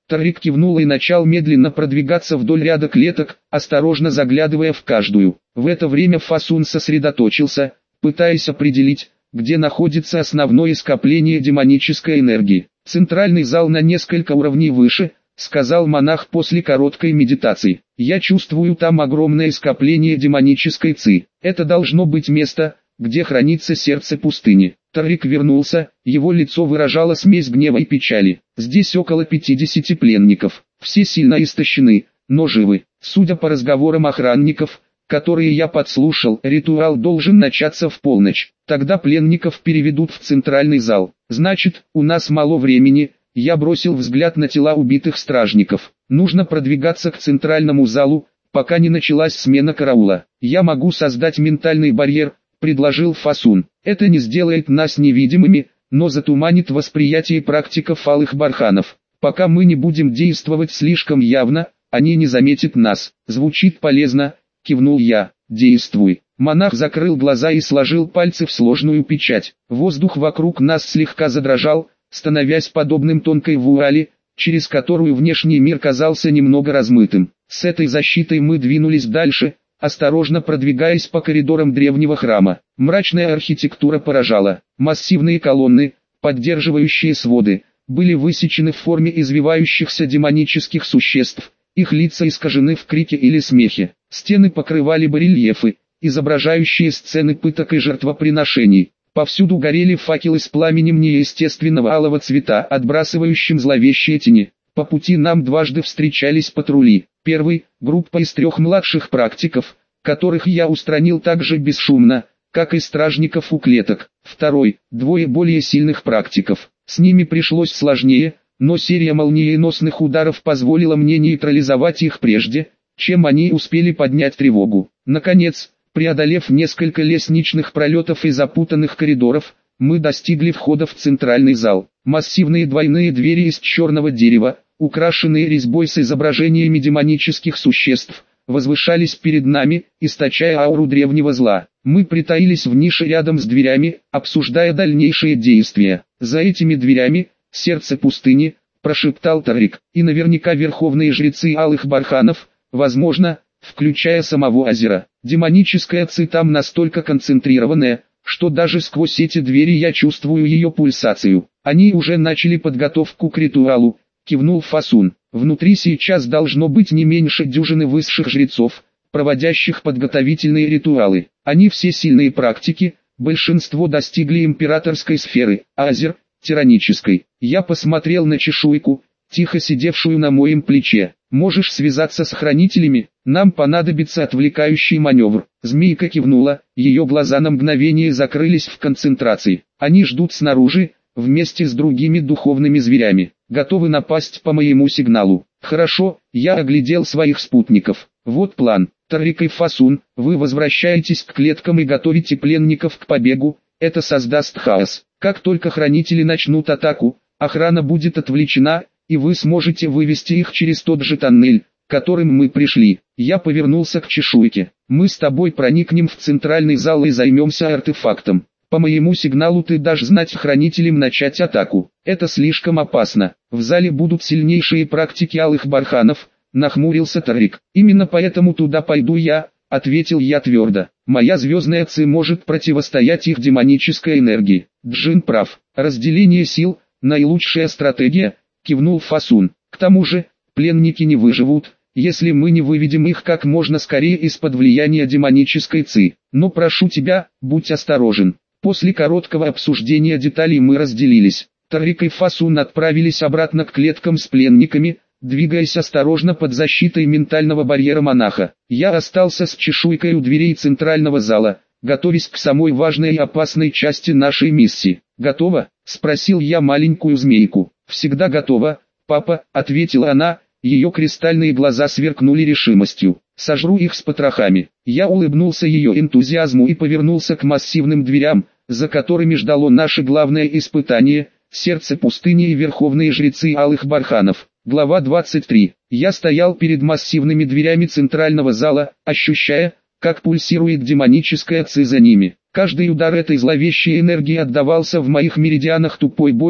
Тарик кивнул и начал медленно продвигаться вдоль ряда клеток, осторожно заглядывая в каждую. В это время Фасун сосредоточился, пытаясь определить, где находится основное скопление демонической энергии. «Центральный зал на несколько уровней выше», — сказал монах после короткой медитации. «Я чувствую там огромное скопление демонической ци. Это должно быть место, где хранится сердце пустыни». Тарик вернулся, его лицо выражало смесь гнева и печали. «Здесь около пятидесяти пленников. Все сильно истощены, но живы. Судя по разговорам охранников, которые я подслушал, ритуал должен начаться в полночь. Тогда пленников переведут в центральный зал. Значит, у нас мало времени». Я бросил взгляд на тела убитых стражников. Нужно продвигаться к центральному залу, пока не началась смена караула. «Я могу создать ментальный барьер», — предложил Фасун. «Это не сделает нас невидимыми, но затуманит восприятие практиков алых барханов. Пока мы не будем действовать слишком явно, они не заметят нас». «Звучит полезно», — кивнул я. «Действуй». Монах закрыл глаза и сложил пальцы в сложную печать. Воздух вокруг нас слегка задрожал, становясь подобным тонкой вуали, через которую внешний мир казался немного размытым. С этой защитой мы двинулись дальше, осторожно продвигаясь по коридорам древнего храма. Мрачная архитектура поражала. Массивные колонны, поддерживающие своды, были высечены в форме извивающихся демонических существ, их лица искажены в крике или смехе. Стены покрывали барельефы, изображающие сцены пыток и жертвоприношений. Повсюду горели факелы с пламенем неестественного алого цвета, отбрасывающим зловещие тени. По пути нам дважды встречались патрули. Первый – группа из трех младших практиков, которых я устранил так же бесшумно, как и стражников у клеток. Второй – двое более сильных практиков. С ними пришлось сложнее, но серия молниеносных ударов позволила мне нейтрализовать их прежде, чем они успели поднять тревогу. Наконец, преодолев несколько лестничных пролетов и запутанных коридоров, мы достигли входа в центральный зал. Массивные двойные двери из черного дерева, украшенные резьбой с изображениями демонических существ, возвышались перед нами, источая ауру древнего зла. Мы притаились в нише рядом с дверями, обсуждая дальнейшие действия. «За этими дверями, сердце пустыни», — прошептал Тарик, — «и наверняка верховные жрецы алых барханов, возможно, включая самого Азера. Демоническая ци там настолько концентрированная, что даже сквозь эти двери я чувствую ее пульсацию. Они уже начали подготовку к ритуалу», — кивнул Фасун. «Внутри сейчас должно быть не меньше дюжины высших жрецов, проводящих подготовительные ритуалы. Они все сильные практики, большинство достигли императорской сферы, а Азер — тиранической». Я посмотрел на чешуйку, тихо сидевшую на моем плече. «Можешь связаться с хранителями? Нам понадобится отвлекающий маневр». Змейка кивнула, ее глаза на мгновение закрылись в концентрации. «Они ждут снаружи, вместе с другими духовными зверями, готовы напасть по моему сигналу». «Хорошо», я оглядел своих спутников. «Вот план. Тарик и Фасун, вы возвращаетесь к клеткам и готовите пленников к побегу. Это создаст хаос. Как только хранители начнут атаку, охрана будет отвлечена, и вы сможете вывести их через тот же тоннель, которым мы пришли». Я повернулся к чешуйке. «Мы с тобой проникнем в центральный зал и займемся артефактом. По моему сигналу ты дашь знать хранителям начать атаку. Это слишком опасно. В зале будут сильнейшие практики алых барханов», — нахмурился Тарик. «Именно поэтому туда пойду я», — ответил я твердо. «Моя звездная ци может противостоять их демонической энергии». Джин прав. Разделение сил — наилучшая стратегия, кивнул Фасун. «К тому же, пленники не выживут, если мы не выведем их как можно скорее из-под влияния демонической ци. Но прошу тебя, будь осторожен». После короткого обсуждения деталей мы разделились. Тарик и Фасун отправились обратно к клеткам с пленниками, двигаясь осторожно под защитой ментального барьера монаха. Я остался с чешуйкой у дверей центрального зала, готовясь к самой важной и опасной части нашей миссии. «Готово?» — спросил я маленькую змейку. «Всегда готова, папа», — ответила она, ее кристальные глаза сверкнули решимостью. «Сожру их с потрохами». Я улыбнулся ее энтузиазму и повернулся к массивным дверям, за которыми ждало наше главное испытание — сердце пустыни и верховные жрецы алых барханов. Глава двадцать три. Я стоял перед массивными дверями центрального зала, ощущая, как пульсирует демоническая ци за ними. Каждый удар этой зловещей энергии отдавался в моих меридианах тупой болью,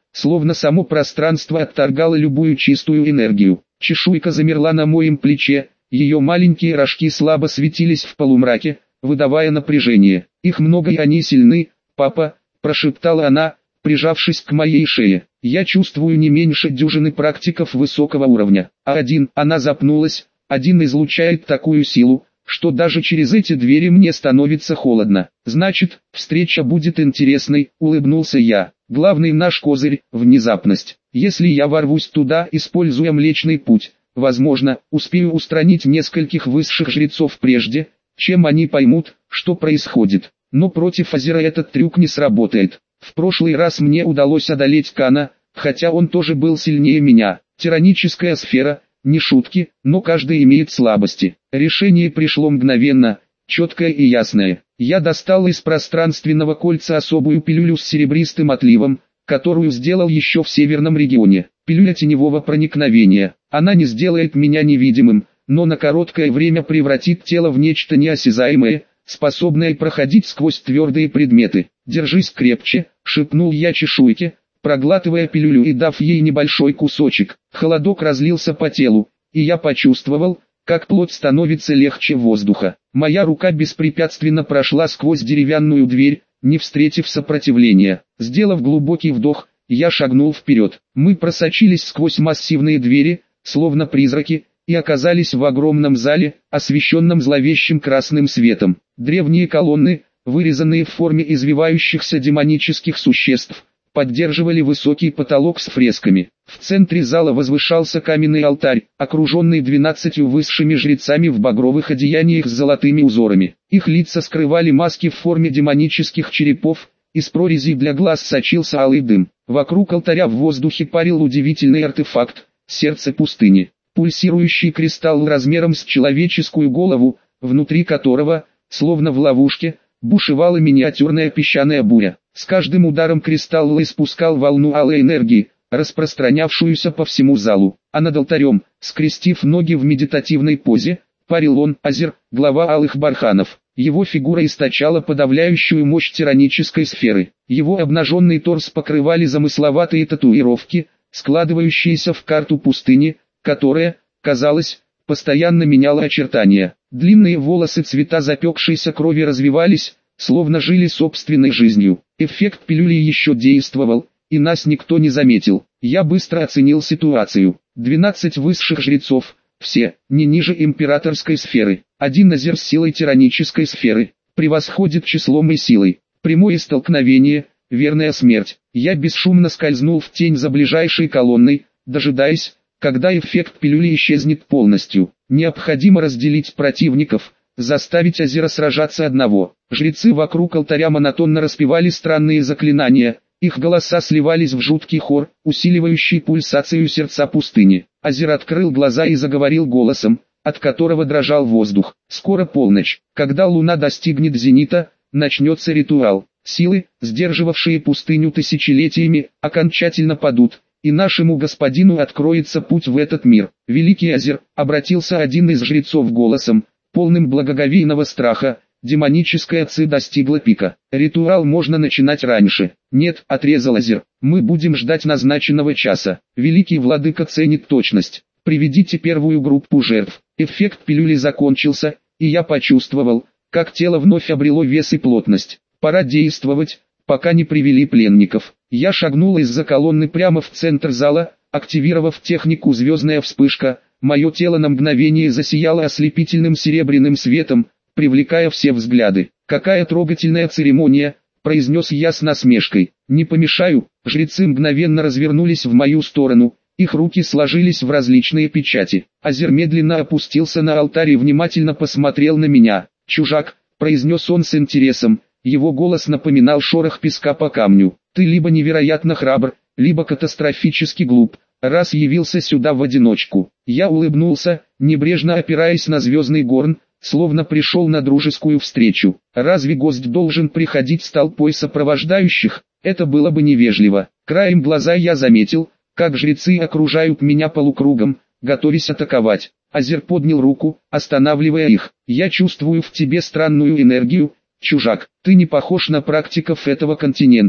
словно само пространство отторгало любую чистую энергию. Чешуйка замерла на моем плече, ее маленькие рожки слабо светились в полумраке, выдавая напряжение. «Их много и они сильны, папа», – прошептала она, прижавшись к моей шее. «Я чувствую не меньше дюжины практиков высокого уровня, а один», – она запнулась, – «один излучает такую силу, что даже через эти двери мне становится холодно». «Значит, встреча будет интересной», – улыбнулся я. «Главный наш козырь – внезапность. Если я ворвусь туда, используя Млечный Путь, возможно, успею устранить нескольких высших жрецов прежде, чем они поймут, что происходит. Но против Азера этот трюк не сработает. В прошлый раз мне удалось одолеть Кана, хотя он тоже был сильнее меня. Тираническая сфера, не шутки, но каждый имеет слабости». Решение пришло мгновенно, четкое и ясное. Я достал из пространственного кольца особую пилюлю с серебристым отливом, которую сделал еще в северном регионе. Пилюля теневого проникновения. Она не сделает меня невидимым, но на короткое время превратит тело в нечто неосязаемое, способное проходить сквозь твердые предметы. «Держись крепче», — шепнул я чешуйке, проглатывая пилюлю и дав ей небольшой кусочек. Холодок разлился по телу, и я почувствовал, как плоть становится легче воздуха. Моя рука беспрепятственно прошла сквозь деревянную дверь, не встретив сопротивления. Сделав глубокий вдох, я шагнул вперед. Мы просочились сквозь массивные двери, словно призраки, и оказались в огромном зале, освещенном зловещим красным светом. Древние колонны, вырезанные в форме извивающихся демонических существ, поддерживали высокий потолок с фресками. В центре зала возвышался каменный алтарь, окруженный двенадцатью высшими жрецами в багровых одеяниях с золотыми узорами. Их лица скрывали маски в форме демонических черепов, из прорезей для глаз сочился алый дым. Вокруг алтаря в воздухе парил удивительный артефакт – сердце пустыни. Пульсирующий кристалл размером с человеческую голову, внутри которого, словно в ловушке, бушевала миниатюрная песчаная буря. С каждым ударом кристалл испускал волну алой энергии, распространявшуюся по всему залу. А над алтарем, скрестив ноги в медитативной позе, парил он, Азер, глава алых барханов. Его фигура источала подавляющую мощь тиранической сферы. Его обнаженный торс покрывали замысловатые татуировки, складывающиеся в карту пустыни, которая, казалось, постоянно меняла очертания. Длинные волосы цвета запекшейся крови развивались, словно жили собственной жизнью. Эффект пилюли еще действовал, и нас никто не заметил. Я быстро оценил ситуацию. двенадцать высших жрецов, все, не ниже императорской сферы. Один Азер с силой тиранической сферы, превосходит числом и силой. Прямое столкновение, верная смерть. Я бесшумно скользнул в тень за ближайшей колонной, дожидаясь, когда эффект пилюли исчезнет полностью. Необходимо разделить противников, заставить Азера сражаться одного. Жрецы вокруг алтаря монотонно распевали странные заклинания, их голоса сливались в жуткий хор, усиливающий пульсацию сердца пустыни. Азер открыл глаза и заговорил голосом, от которого дрожал воздух. «Скоро полночь. Когда луна достигнет зенита, начнется ритуал. Силы, сдерживавшие пустыню тысячелетиями, окончательно падут, и нашему господину откроется путь в этот мир». «Великий Азер», — обратился один из жрецов голосом, полным благоговейного страха, — «демоническая ци достигла пика. Ритуал можно начинать раньше». «Нет», — отрезал Азер, — «мы будем ждать назначенного часа. Великий владыка ценит точность. Приведите первую группу жертв». Эффект пилюли закончился, и я почувствовал, как тело вновь обрело вес и плотность. Пора действовать, пока не привели пленников. Я шагнул из-за колонны прямо в центр зала, активировав технику «Звездная вспышка». Мое тело на мгновение засияло ослепительным серебряным светом, привлекая все взгляды. «Какая трогательная церемония», — произнес я с насмешкой. «Не помешаю». Жрецы мгновенно развернулись в мою сторону, их руки сложились в различные печати. Азер медленно опустился на алтарь и внимательно посмотрел на меня. «Чужак», — произнес он с интересом, его голос напоминал шорох песка по камню. «Ты либо невероятно храбр, либо катастрофически глуп, раз явился сюда в одиночку». Я улыбнулся, небрежно опираясь на звездный горн, словно пришел на дружескую встречу. Разве гость должен приходить с толпой сопровождающих? Это было бы невежливо. Краем глаза я заметил, как жрецы окружают меня полукругом, готовясь атаковать. Азер поднял руку, останавливая их. «Я чувствую в тебе странную энергию, чужак. Ты не похож на практиков этого континента. Кто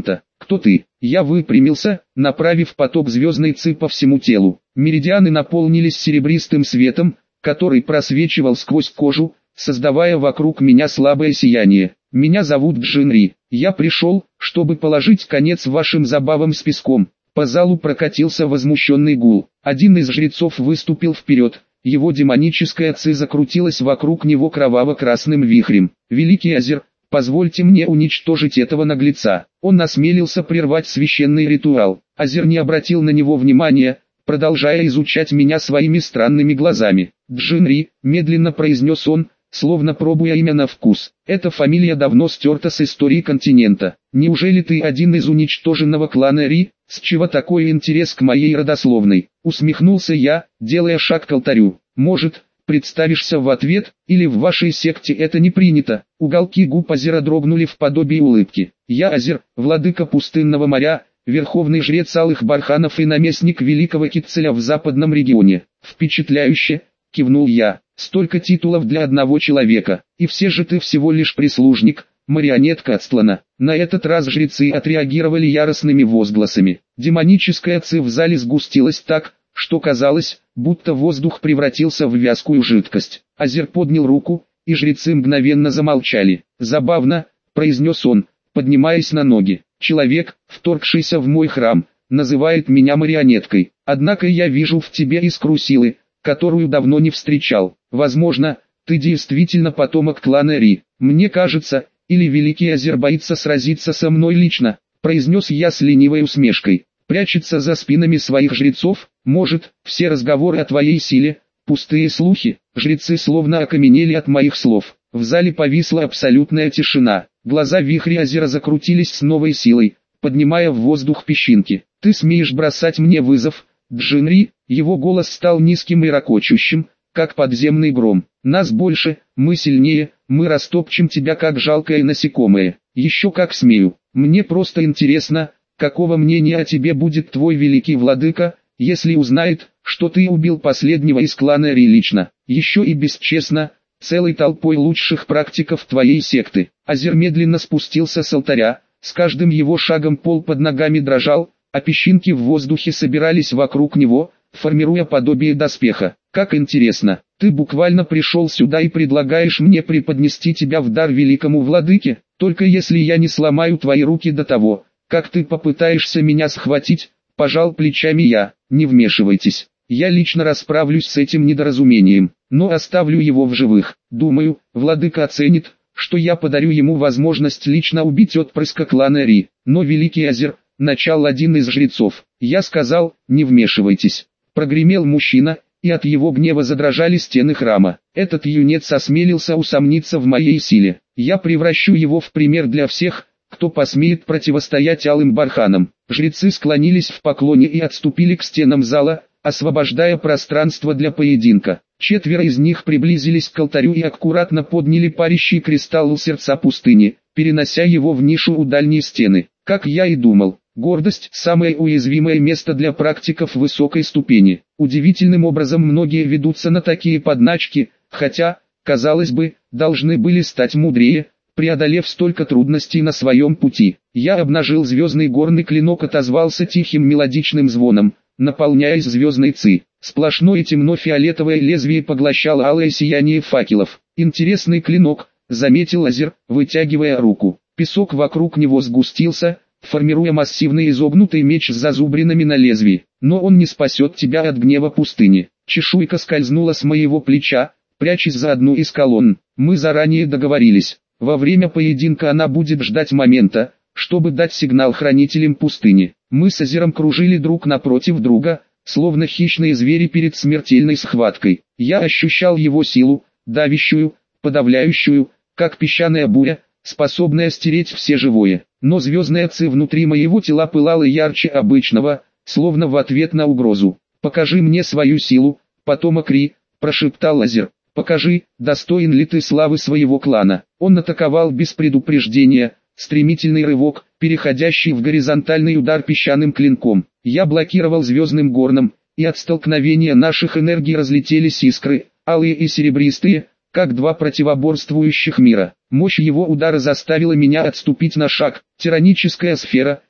кто ты?» Я выпрямился, направив поток звездной ци по всему телу. Меридианы наполнились серебристым светом, который просвечивал сквозь кожу, создавая вокруг меня слабое сияние. «Меня зовут Джинри. Я пришел, чтобы положить конец вашим забавам с песком». По залу прокатился возмущенный гул. Один из жрецов выступил вперед. Его демоническая ци закрутилась вокруг него кроваво-красным вихрем. «Великий Азер, позвольте мне уничтожить этого наглеца». Он осмелился прервать священный ритуал. Азер не обратил на него внимания, продолжая изучать меня своими странными глазами. «Джинри», медленно произнес он, словно пробуя имя на вкус. «Эта фамилия давно стерта с истории континента. Неужели ты один из уничтоженного клана Ри? С чего такой интерес к моей родословной?» Усмехнулся я, делая шаг к алтарю. «Может, представишься в ответ, или в вашей секте это не принято?» Уголки губ Азера дрогнули в подобии улыбки. «Я Азер, владыка пустынного моря, верховный жрец алых барханов и наместник великого Китцеля в западном регионе». «Впечатляюще», кивнул я. «Столько титулов для одного человека, и все же ты всего лишь прислужник, марионетка Ацтлана». На этот раз жрецы отреагировали яростными возгласами. Демоническая ци в зале сгустилась так, что казалось, будто воздух превратился в вязкую жидкость. Азер поднял руку, и жрецы мгновенно замолчали. «Забавно», — произнес он, поднимаясь на ноги. «Человек, вторгшийся в мой храм, называет меня марионеткой. Однако я вижу в тебе искру силы, которую давно не встречал. Возможно, ты действительно потомок клана Ри. Мне кажется, или великий Азер боится сразиться со мной лично», — произнес я с ленивой усмешкой. «Прячется за спинами своих жрецов? Может, все разговоры о твоей силе — пустые слухи?» Жрецы словно окаменели от моих слов. В зале повисла абсолютная тишина. Глаза вихря Азера закрутились с новой силой, поднимая в воздух песчинки. «Ты смеешь бросать мне вызов, Джинри?» Его голос стал низким и ракочущим, как подземный гром. «Нас больше, мы сильнее, мы растопчем тебя как жалкое насекомое». «Еще как смею. Мне просто интересно, какого мнения о тебе будет твой великий владыка, если узнает, что ты убил последнего из клана Ри лично, еще и бесчестно, целой толпой лучших практиков твоей секты». Азер медленно спустился с алтаря, с каждым его шагом пол под ногами дрожал, а песчинки в воздухе собирались вокруг него, формируя подобие доспеха. «Как интересно, ты буквально пришел сюда и предлагаешь мне преподнести тебя в дар великому владыке, только если я не сломаю твои руки до того, как ты попытаешься меня схватить», — пожал плечами я. «Не вмешивайтесь, я лично расправлюсь с этим недоразумением, но оставлю его в живых. Думаю, владыка оценит, что я подарю ему возможность лично убить отпрыска клана Ри». «Но великий Азер», — начал один из жрецов. Я сказал: «Не вмешивайтесь». Прогремел мужчина, и от его гнева задрожали стены храма. Этот юнец осмелился усомниться в моей силе. Я превращу его в пример для всех, кто посмеет противостоять алым барханам. Жрецы склонились в поклоне и отступили к стенам зала, освобождая пространство для поединка. Четверо из них приблизились к алтарю и аккуратно подняли парящий кристалл у сердца пустыни, перенося его в нишу у дальней стены. Как я и думал, гордость – самое уязвимое место для практиков высокой ступени. Удивительным образом многие ведутся на такие подначки, хотя, казалось бы, должны были стать мудрее, преодолев столько трудностей на своем пути. Я обнажил звездный горный клинок, отозвался тихим мелодичным звоном, наполняясь звездной ци. Сплошное темно-фиолетовое лезвие поглощало алое сияние факелов. «Интересный клинок», — заметил Азер, вытягивая руку. Песок вокруг него сгустился, формируя массивный изогнутый меч с зазубринами на лезвии. «Но он не спасет тебя от гнева пустыни». Чешуйка скользнула с моего плеча, прячась за одну из колонн. «Мы заранее договорились. Во время поединка она будет ждать момента, чтобы дать сигнал хранителям пустыни». Мы с Азером кружили друг напротив друга, словно хищные звери перед смертельной схваткой. Я ощущал его силу, давящую, подавляющую, как песчаная буря, способная стереть все живое. Но звездная ци внутри моего тела пылала ярче обычного, словно в ответ на угрозу. «Покажи мне свою силу, потомок Ри», — прошептал Азер. «Покажи, достоин ли ты славы своего клана». Он атаковал без предупреждения, стремительный рывок, переходящий в горизонтальный удар песчаным клинком. Я блокировал звездным горном, и от столкновения наших энергий разлетелись искры, алые и серебристые, как два противоборствующих мира. Мощь его удара заставила меня отступить на шаг. Тираническая сфера,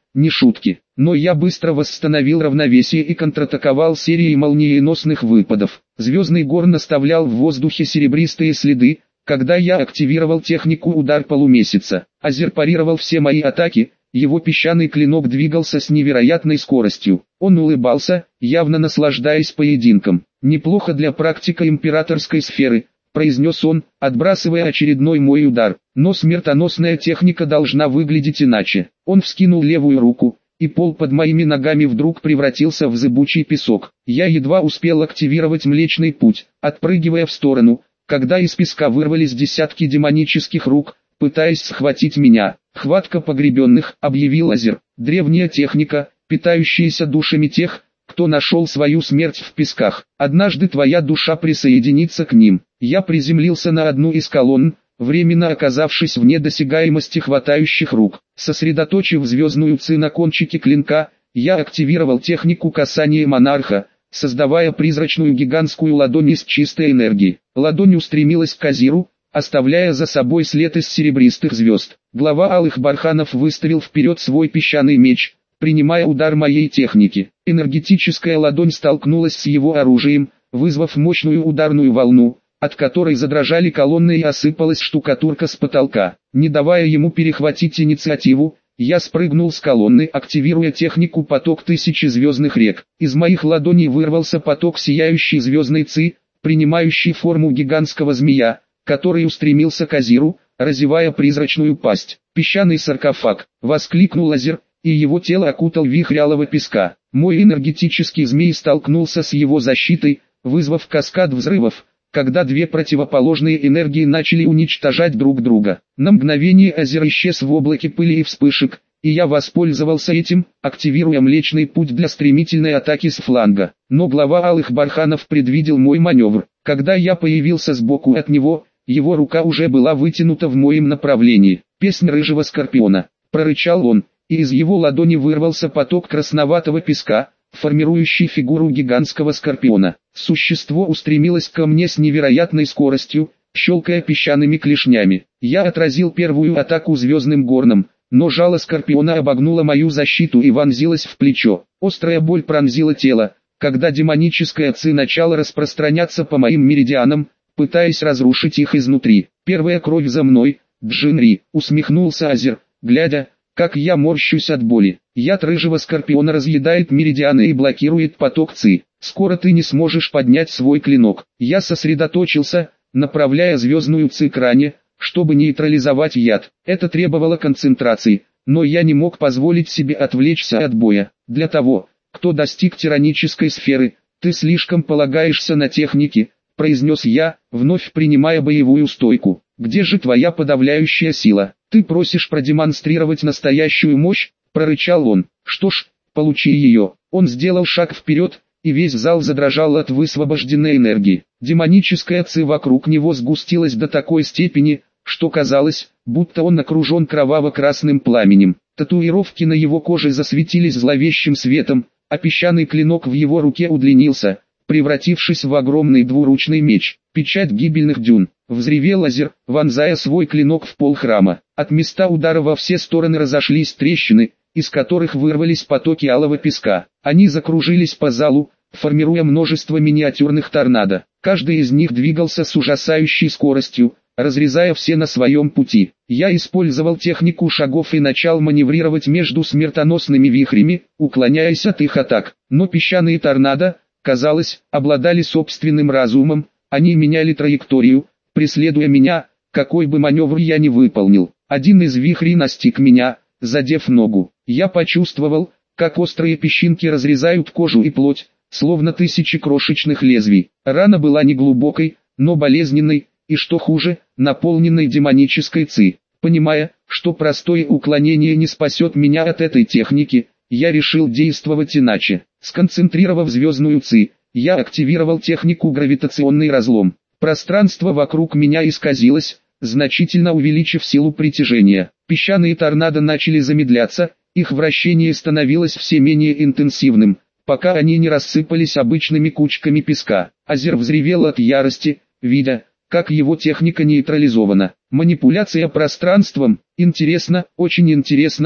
не шутки. Но я быстро восстановил равновесие и контратаковал серией молниеносных выпадов. Звездный горн оставлял в воздухе серебристые следы, когда я активировал технику удар полумесяца. Азер парировал все мои атаки, его песчаный клинок двигался с невероятной скоростью. Он улыбался, явно наслаждаясь поединком. «Неплохо для практика императорской сферы», — произнес он, отбрасывая очередной мой удар. «Но смертоносная техника должна выглядеть иначе». Он вскинул левую руку, и пол под моими ногами вдруг превратился в зыбучий песок. Я едва успел активировать Млечный Путь, отпрыгивая в сторону, когда из песка вырвались десятки демонических рук, пытаясь схватить меня. «Хватка погребенных», — объявил Азер. «Древняя техника, питающаяся душами тех, кто нашел свою смерть в песках. Однажды твоя душа присоединится к ним». Я приземлился на одну из колонн, временно оказавшись вне досягаемости хватающих рук. Сосредоточив звездную ци на кончике клинка, я активировал технику касания монарха, создавая призрачную гигантскую ладонь из чистой энергии. Ладонь устремилась к Азиру, оставляя за собой след из серебристых звезд. Глава Алых Барханов выставил вперед свой песчаный меч, принимая удар моей техники. Энергетическая ладонь столкнулась с его оружием, вызвав мощную ударную волну, от которой задрожали колонны и осыпалась штукатурка с потолка. Не давая ему перехватить инициативу, я спрыгнул с колонны, активируя технику поток тысячи звездных рек. Из моих ладоней вырвался поток сияющей звездной ци, принимающий форму гигантского змея, который устремился к Азиру, разевая призрачную пасть. «Песчаный саркофаг!» — воскликнул Азер, и его тело окутал вихрь алого песка. Мой энергетический змей столкнулся с его защитой, вызвав каскад взрывов, когда две противоположные энергии начали уничтожать друг друга. На мгновение Азер исчез в облаке пыли и вспышек, и я воспользовался этим, активируя Млечный Путь для стремительной атаки с фланга. Но глава Алых Барханов предвидел мой маневр. Когда я появился сбоку от него, его рука уже была вытянута в моем направлении. «Песнь рыжего скорпиона», — прорычал он, и из его ладони вырвался поток красноватого песка, формирующий фигуру гигантского скорпиона. Существо устремилось ко мне с невероятной скоростью, щелкая песчаными клешнями. Я отразил первую атаку звездным горном, но жало скорпиона обогнуло мою защиту и вонзилось в плечо. Острая боль пронзила тело, когда демоническая ци начала распространяться по моим меридианам, пытаясь разрушить их изнутри. «Первая кровь за мной, Джинри», — усмехнулся Азер, глядя, как я морщусь от боли. «Яд рыжего скорпиона разъедает меридианы и блокирует поток ци. Скоро ты не сможешь поднять свой клинок». Я сосредоточился, направляя звездную ци к ране, чтобы нейтрализовать яд. Это требовало концентрации, но я не мог позволить себе отвлечься от боя. Для того, кто достиг тиранической сферы, ты слишком полагаешься на техники, произнес я, вновь принимая боевую стойку. «Где же твоя подавляющая сила? Ты просишь продемонстрировать настоящую мощь?» — прорычал он. «Что ж, получи ее». Он сделал шаг вперед, и весь зал задрожал от высвобожденной энергии. Демоническая ци вокруг него сгустилась до такой степени, что казалось, будто он окружен кроваво-красным пламенем. Татуировки на его коже засветились зловещим светом, а песчаный клинок в его руке удлинился, превратившись в огромный двуручный меч. «Печать гибельных дюн», — взревел Азер, вонзая свой клинок в пол храма. От места удара во все стороны разошлись трещины, из которых вырвались потоки алого песка. Они закружились по залу, формируя множество миниатюрных торнадо. Каждый из них двигался с ужасающей скоростью, разрезая все на своем пути. Я использовал технику шагов и начал маневрировать между смертоносными вихрями, уклоняясь от их атак. Но песчаные торнадо, казалось, обладали собственным разумом. Они меняли траекторию, преследуя меня, какой бы маневр я ни выполнил. Один из вихрей настиг меня, задев ногу. Я почувствовал, как острые песчинки разрезают кожу и плоть, словно тысячи крошечных лезвий. Рана была неглубокой, но болезненной, и что хуже, наполненной демонической ци. Понимая, что простое уклонение не спасет меня от этой техники, я решил действовать иначе. Сконцентрировав звездную ци, я активировал технику гравитационный разлом. Пространство вокруг меня исказилось, значительно увеличив силу притяжения. Песчаные торнадо начали замедляться, их вращение становилось все менее интенсивным, пока они не рассыпались обычными кучками песка. Азер взревел от ярости, видя, как его техника нейтрализована. Манипуляция пространством, интересно, очень интересно,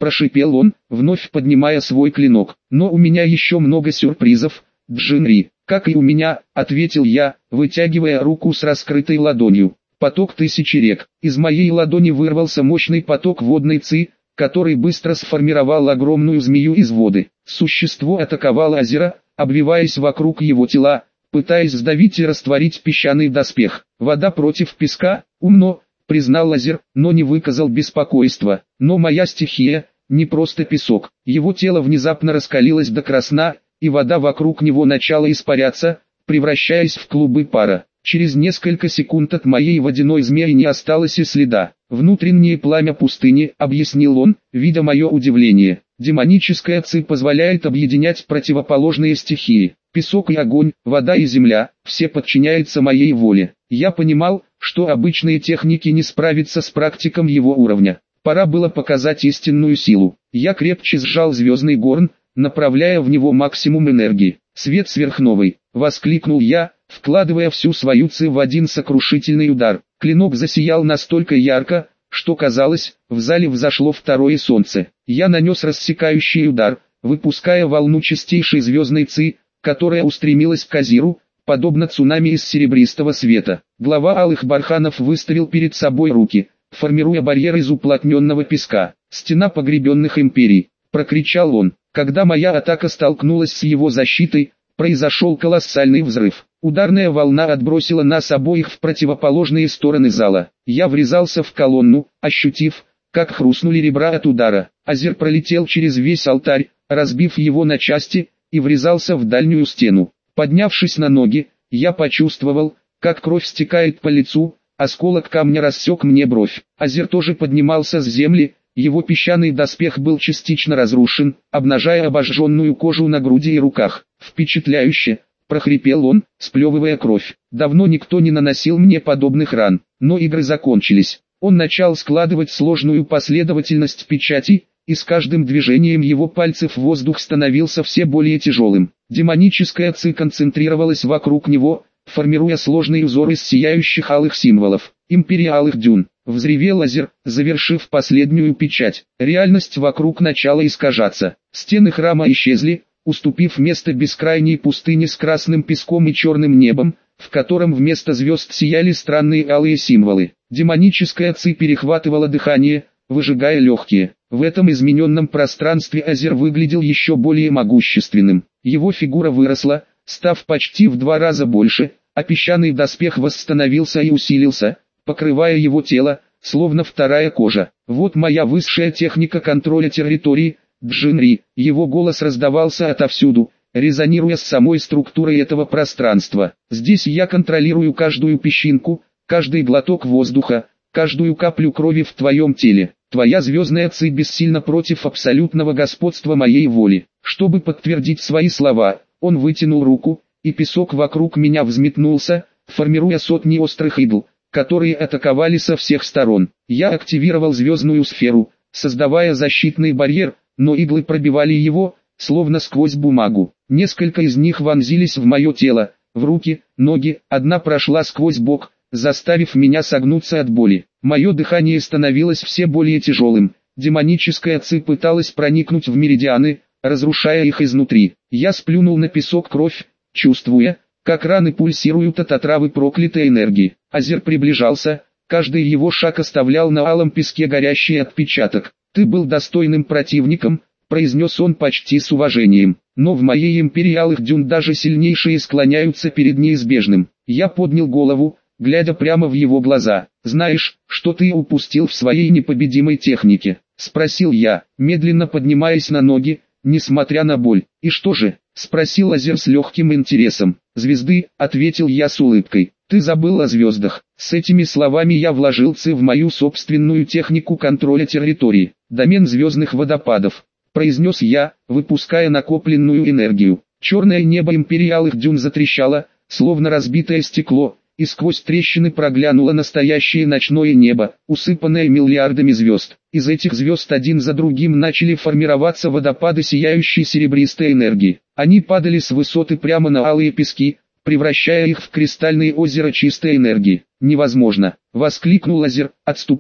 прошипел он, вновь поднимая свой клинок. «Но у меня еще много сюрпризов, Джинри». «Как и у меня», — ответил я, вытягивая руку с раскрытой ладонью. Поток тысячи рек. Из моей ладони вырвался мощный поток водной ци, который быстро сформировал огромную змею из воды. Существо атаковало озеро, обвиваясь вокруг его тела, пытаясь сдавить и растворить песчаный доспех. «Вода против песка, умно», — признал озер, но не выказал беспокойства. «Но моя стихия, не просто песок». Его тело внезапно раскалилось до красна, и вода вокруг него начала испаряться, превращаясь в клубы пара. Через несколько секунд от моей водяной змеи не осталось и следа. «Внутреннее пламя пустыни», — объяснил он, видя мое удивление. «Демоническая ци позволяет объединять противоположные стихии. Песок и огонь, вода и земля, все подчиняются моей воле». Я понимал, что обычные техники не справятся с практиком его уровня. Пора было показать истинную силу. Я крепче сжал звездный горн, направляя в него максимум энергии. «Свет сверхновой!» — воскликнул я, вкладывая всю свою ци в один сокрушительный удар. Клинок засиял настолько ярко, что казалось, в зале взошло второе солнце. Я нанес рассекающий удар, выпуская волну чистейшей звездной ци, которая устремилась к Азиру, подобно цунами из серебристого света. Глава Алых Барханов выставил перед собой руки, формируя барьер из уплотненного песка. «Стена погребенных империй!» — прокричал он. Когда моя атака столкнулась с его защитой, произошел колоссальный взрыв. Ударная волна отбросила нас обоих в противоположные стороны зала. Я врезался в колонну, ощутив, как хрустнули ребра от удара. Азир пролетел через весь алтарь, разбив его на части, и врезался в дальнюю стену. Поднявшись на ноги, я почувствовал, как кровь стекает по лицу, осколок камня рассек мне бровь. Азир тоже поднимался с земли, его песчаный доспех был частично разрушен, обнажая обожженную кожу на груди и руках. «Впечатляюще!» — прохрипел он, сплевывая кровь. «Давно никто не наносил мне подобных ран». Но игры закончились. Он начал складывать сложную последовательность печатей, и с каждым движением его пальцев воздух становился все более тяжелым. Демоническая ци концентрировалась вокруг него, формируя сложный узор из сияющих алых символов. «Империя алых дюн!» — взревел Азир, завершив последнюю печать. Реальность вокруг начала искажаться. Стены храма исчезли, уступив место бескрайней пустыне с красным песком и черным небом, в котором вместо звезд сияли странные алые символы. Демоническая ци перехватывала дыхание, выжигая легкие. В этом измененном пространстве Азир выглядел еще более могущественным. Его фигура выросла, став почти в два раза больше, а песчаный доспех восстановился и усилился, покрывая его тело, словно вторая кожа. «Вот моя высшая техника контроля территории, Джинри». Его голос раздавался отовсюду, резонируя с самой структурой этого пространства. «Здесь я контролирую каждую песчинку, каждый глоток воздуха, каждую каплю крови в твоем теле. Твоя звездная ци бессильна против абсолютного господства моей воли». Чтобы подтвердить свои слова, он вытянул руку, и песок вокруг меня взметнулся, формируя сотни острых игл, которые атаковали со всех сторон. Я активировал звездную сферу, создавая защитный барьер, но иглы пробивали его, словно сквозь бумагу. Несколько из них вонзились в мое тело, в руки, ноги, одна прошла сквозь бок, заставив меня согнуться от боли. Мое дыхание становилось все более тяжелым. Демоническая ци пыталась проникнуть в меридианы, разрушая их изнутри. Я сплюнул на песок кровь, чувствуя, как раны пульсируют от отравы проклятой энергии. Азир приближался, каждый его шаг оставлял на алом песке горящий отпечаток. «Ты был достойным противником», — произнес он почти с уважением. «Но в моей империи алых дюн даже сильнейшие склоняются перед неизбежным». Я поднял голову, глядя прямо в его глаза. «Знаешь, что ты упустил в своей непобедимой технике?» — спросил я, медленно поднимаясь на ноги, несмотря на боль. «И что же?» — спросил Азир с легким интересом. «Звезды», — ответил я с улыбкой. «Ты забыл о звездах». С этими словами я вложил ци в мою собственную технику контроля территории. «Домен звездных водопадов», — произнес я, выпуская накопленную энергию. Черное небо империи алых дюн затрещало, словно разбитое стекло, и сквозь трещины проглянуло настоящее ночное небо, усыпанное миллиардами звезд. Из этих звезд один за другим начали формироваться водопады сияющей серебристой энергии. Они падали с высоты прямо на алые пески, превращая их в кристальные озера чистой энергии. «Невозможно!» — воскликнул Азир, отступая.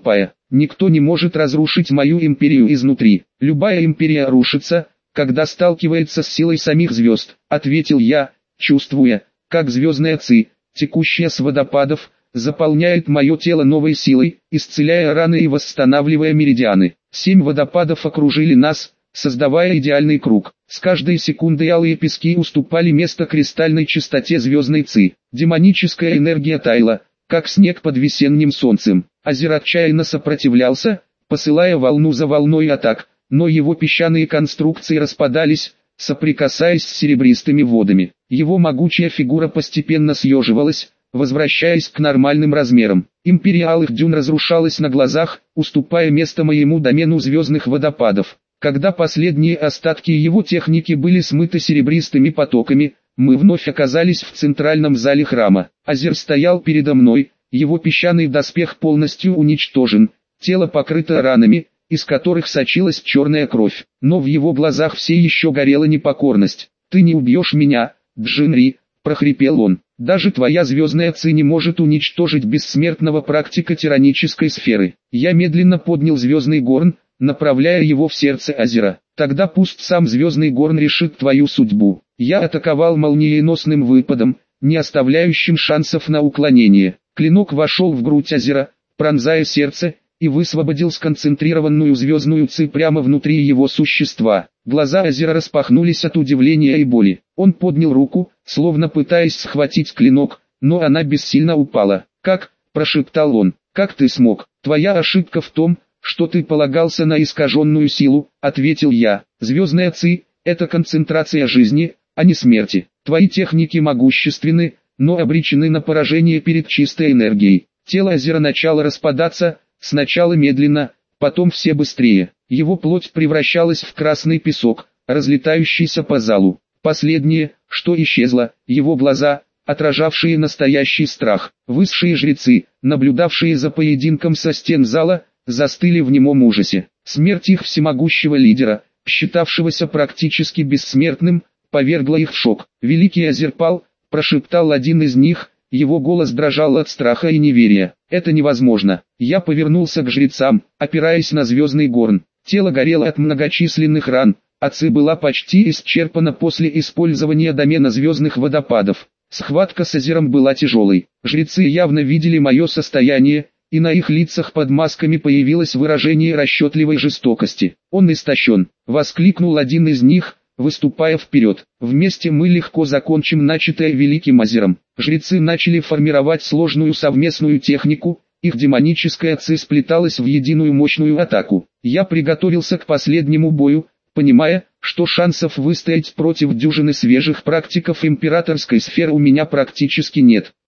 Никто не может разрушить мою империю изнутри. Любая империя рушится, когда сталкивается с силой самих звезд, ответил я, чувствуя, как звездная ци, текущая с водопадов, заполняет мое тело новой силой, исцеляя раны и восстанавливая меридианы. Семь водопадов окружили нас, создавая идеальный круг. С каждой секундой алые пески уступали место кристальной чистоте звездной ци. Демоническая энергия таяла, как снег под весенним солнцем. Азер отчаянно сопротивлялся, посылая волну за волной атак, но его песчаные конструкции распадались, соприкасаясь с серебристыми водами. Его могучая фигура постепенно съеживалась, возвращаясь к нормальным размерам. Империя алых дюн разрушалась на глазах, уступая место моему домену звездных водопадов. Когда последние остатки его техники были смыты серебристыми потоками, мы вновь оказались в центральном зале храма. Азер стоял передо мной, его песчаный доспех полностью уничтожен, тело покрыто ранами, из которых сочилась черная кровь, но в его глазах все еще горела непокорность. «Ты не убьешь меня, Джинри», — прохрипел он. «Даже твоя звездная ци не может уничтожить бессмертного практика тиранической сферы». Я медленно поднял звездный горн, направляя его в сердце Азера. «Тогда пусть сам звездный горн решит твою судьбу». Я атаковал молниеносным выпадом, не оставляющим шансов на уклонение. Клинок вошел в грудь Азера, пронзая сердце, и высвободил сконцентрированную звездную ци прямо внутри его существа. Глаза Азера распахнулись от удивления и боли. Он поднял руку, словно пытаясь схватить клинок, но она бессильно упала. «Как?» – прошептал он. «Как ты смог? Твоя ошибка в том, что ты полагался на искаженную силу», — ответил я. «Звездная ци — это концентрация жизни, а не смерти. Твои техники могущественны, но обречены на поражение перед чистой энергией». Тело Азера начало распадаться, сначала медленно, потом все быстрее. Его плоть превращалась в красный песок, разлетающийся по залу. Последнее, что исчезло, его глаза, отражавшие настоящий страх. Высшие жрецы, наблюдавшие за поединком со стен зала, застыли в немом ужасе. Смерть их всемогущего лидера, считавшегося практически бессмертным, повергла их в шок. «Великий Азер пал», — прошептал один из них, его голос дрожал от страха и неверия. «Это невозможно». Я повернулся к жрецам, опираясь на звездный горн. Тело горело от многочисленных ран, а ци была почти исчерпана после использования домена звездных водопадов. Схватка с Азером была тяжелой. Жрецы явно видели мое состояние, и на их лицах под масками появилось выражение расчетливой жестокости. «Он истощен», — воскликнул один из них, выступая вперед. «Вместе мы легко закончим начатое великим Азером». Жрецы начали формировать сложную совместную технику, их демоническая ци сплеталась в единую мощную атаку. Я приготовился к последнему бою, понимая, что шансов выстоять против дюжины свежих практиков императорской сферы у меня практически нет.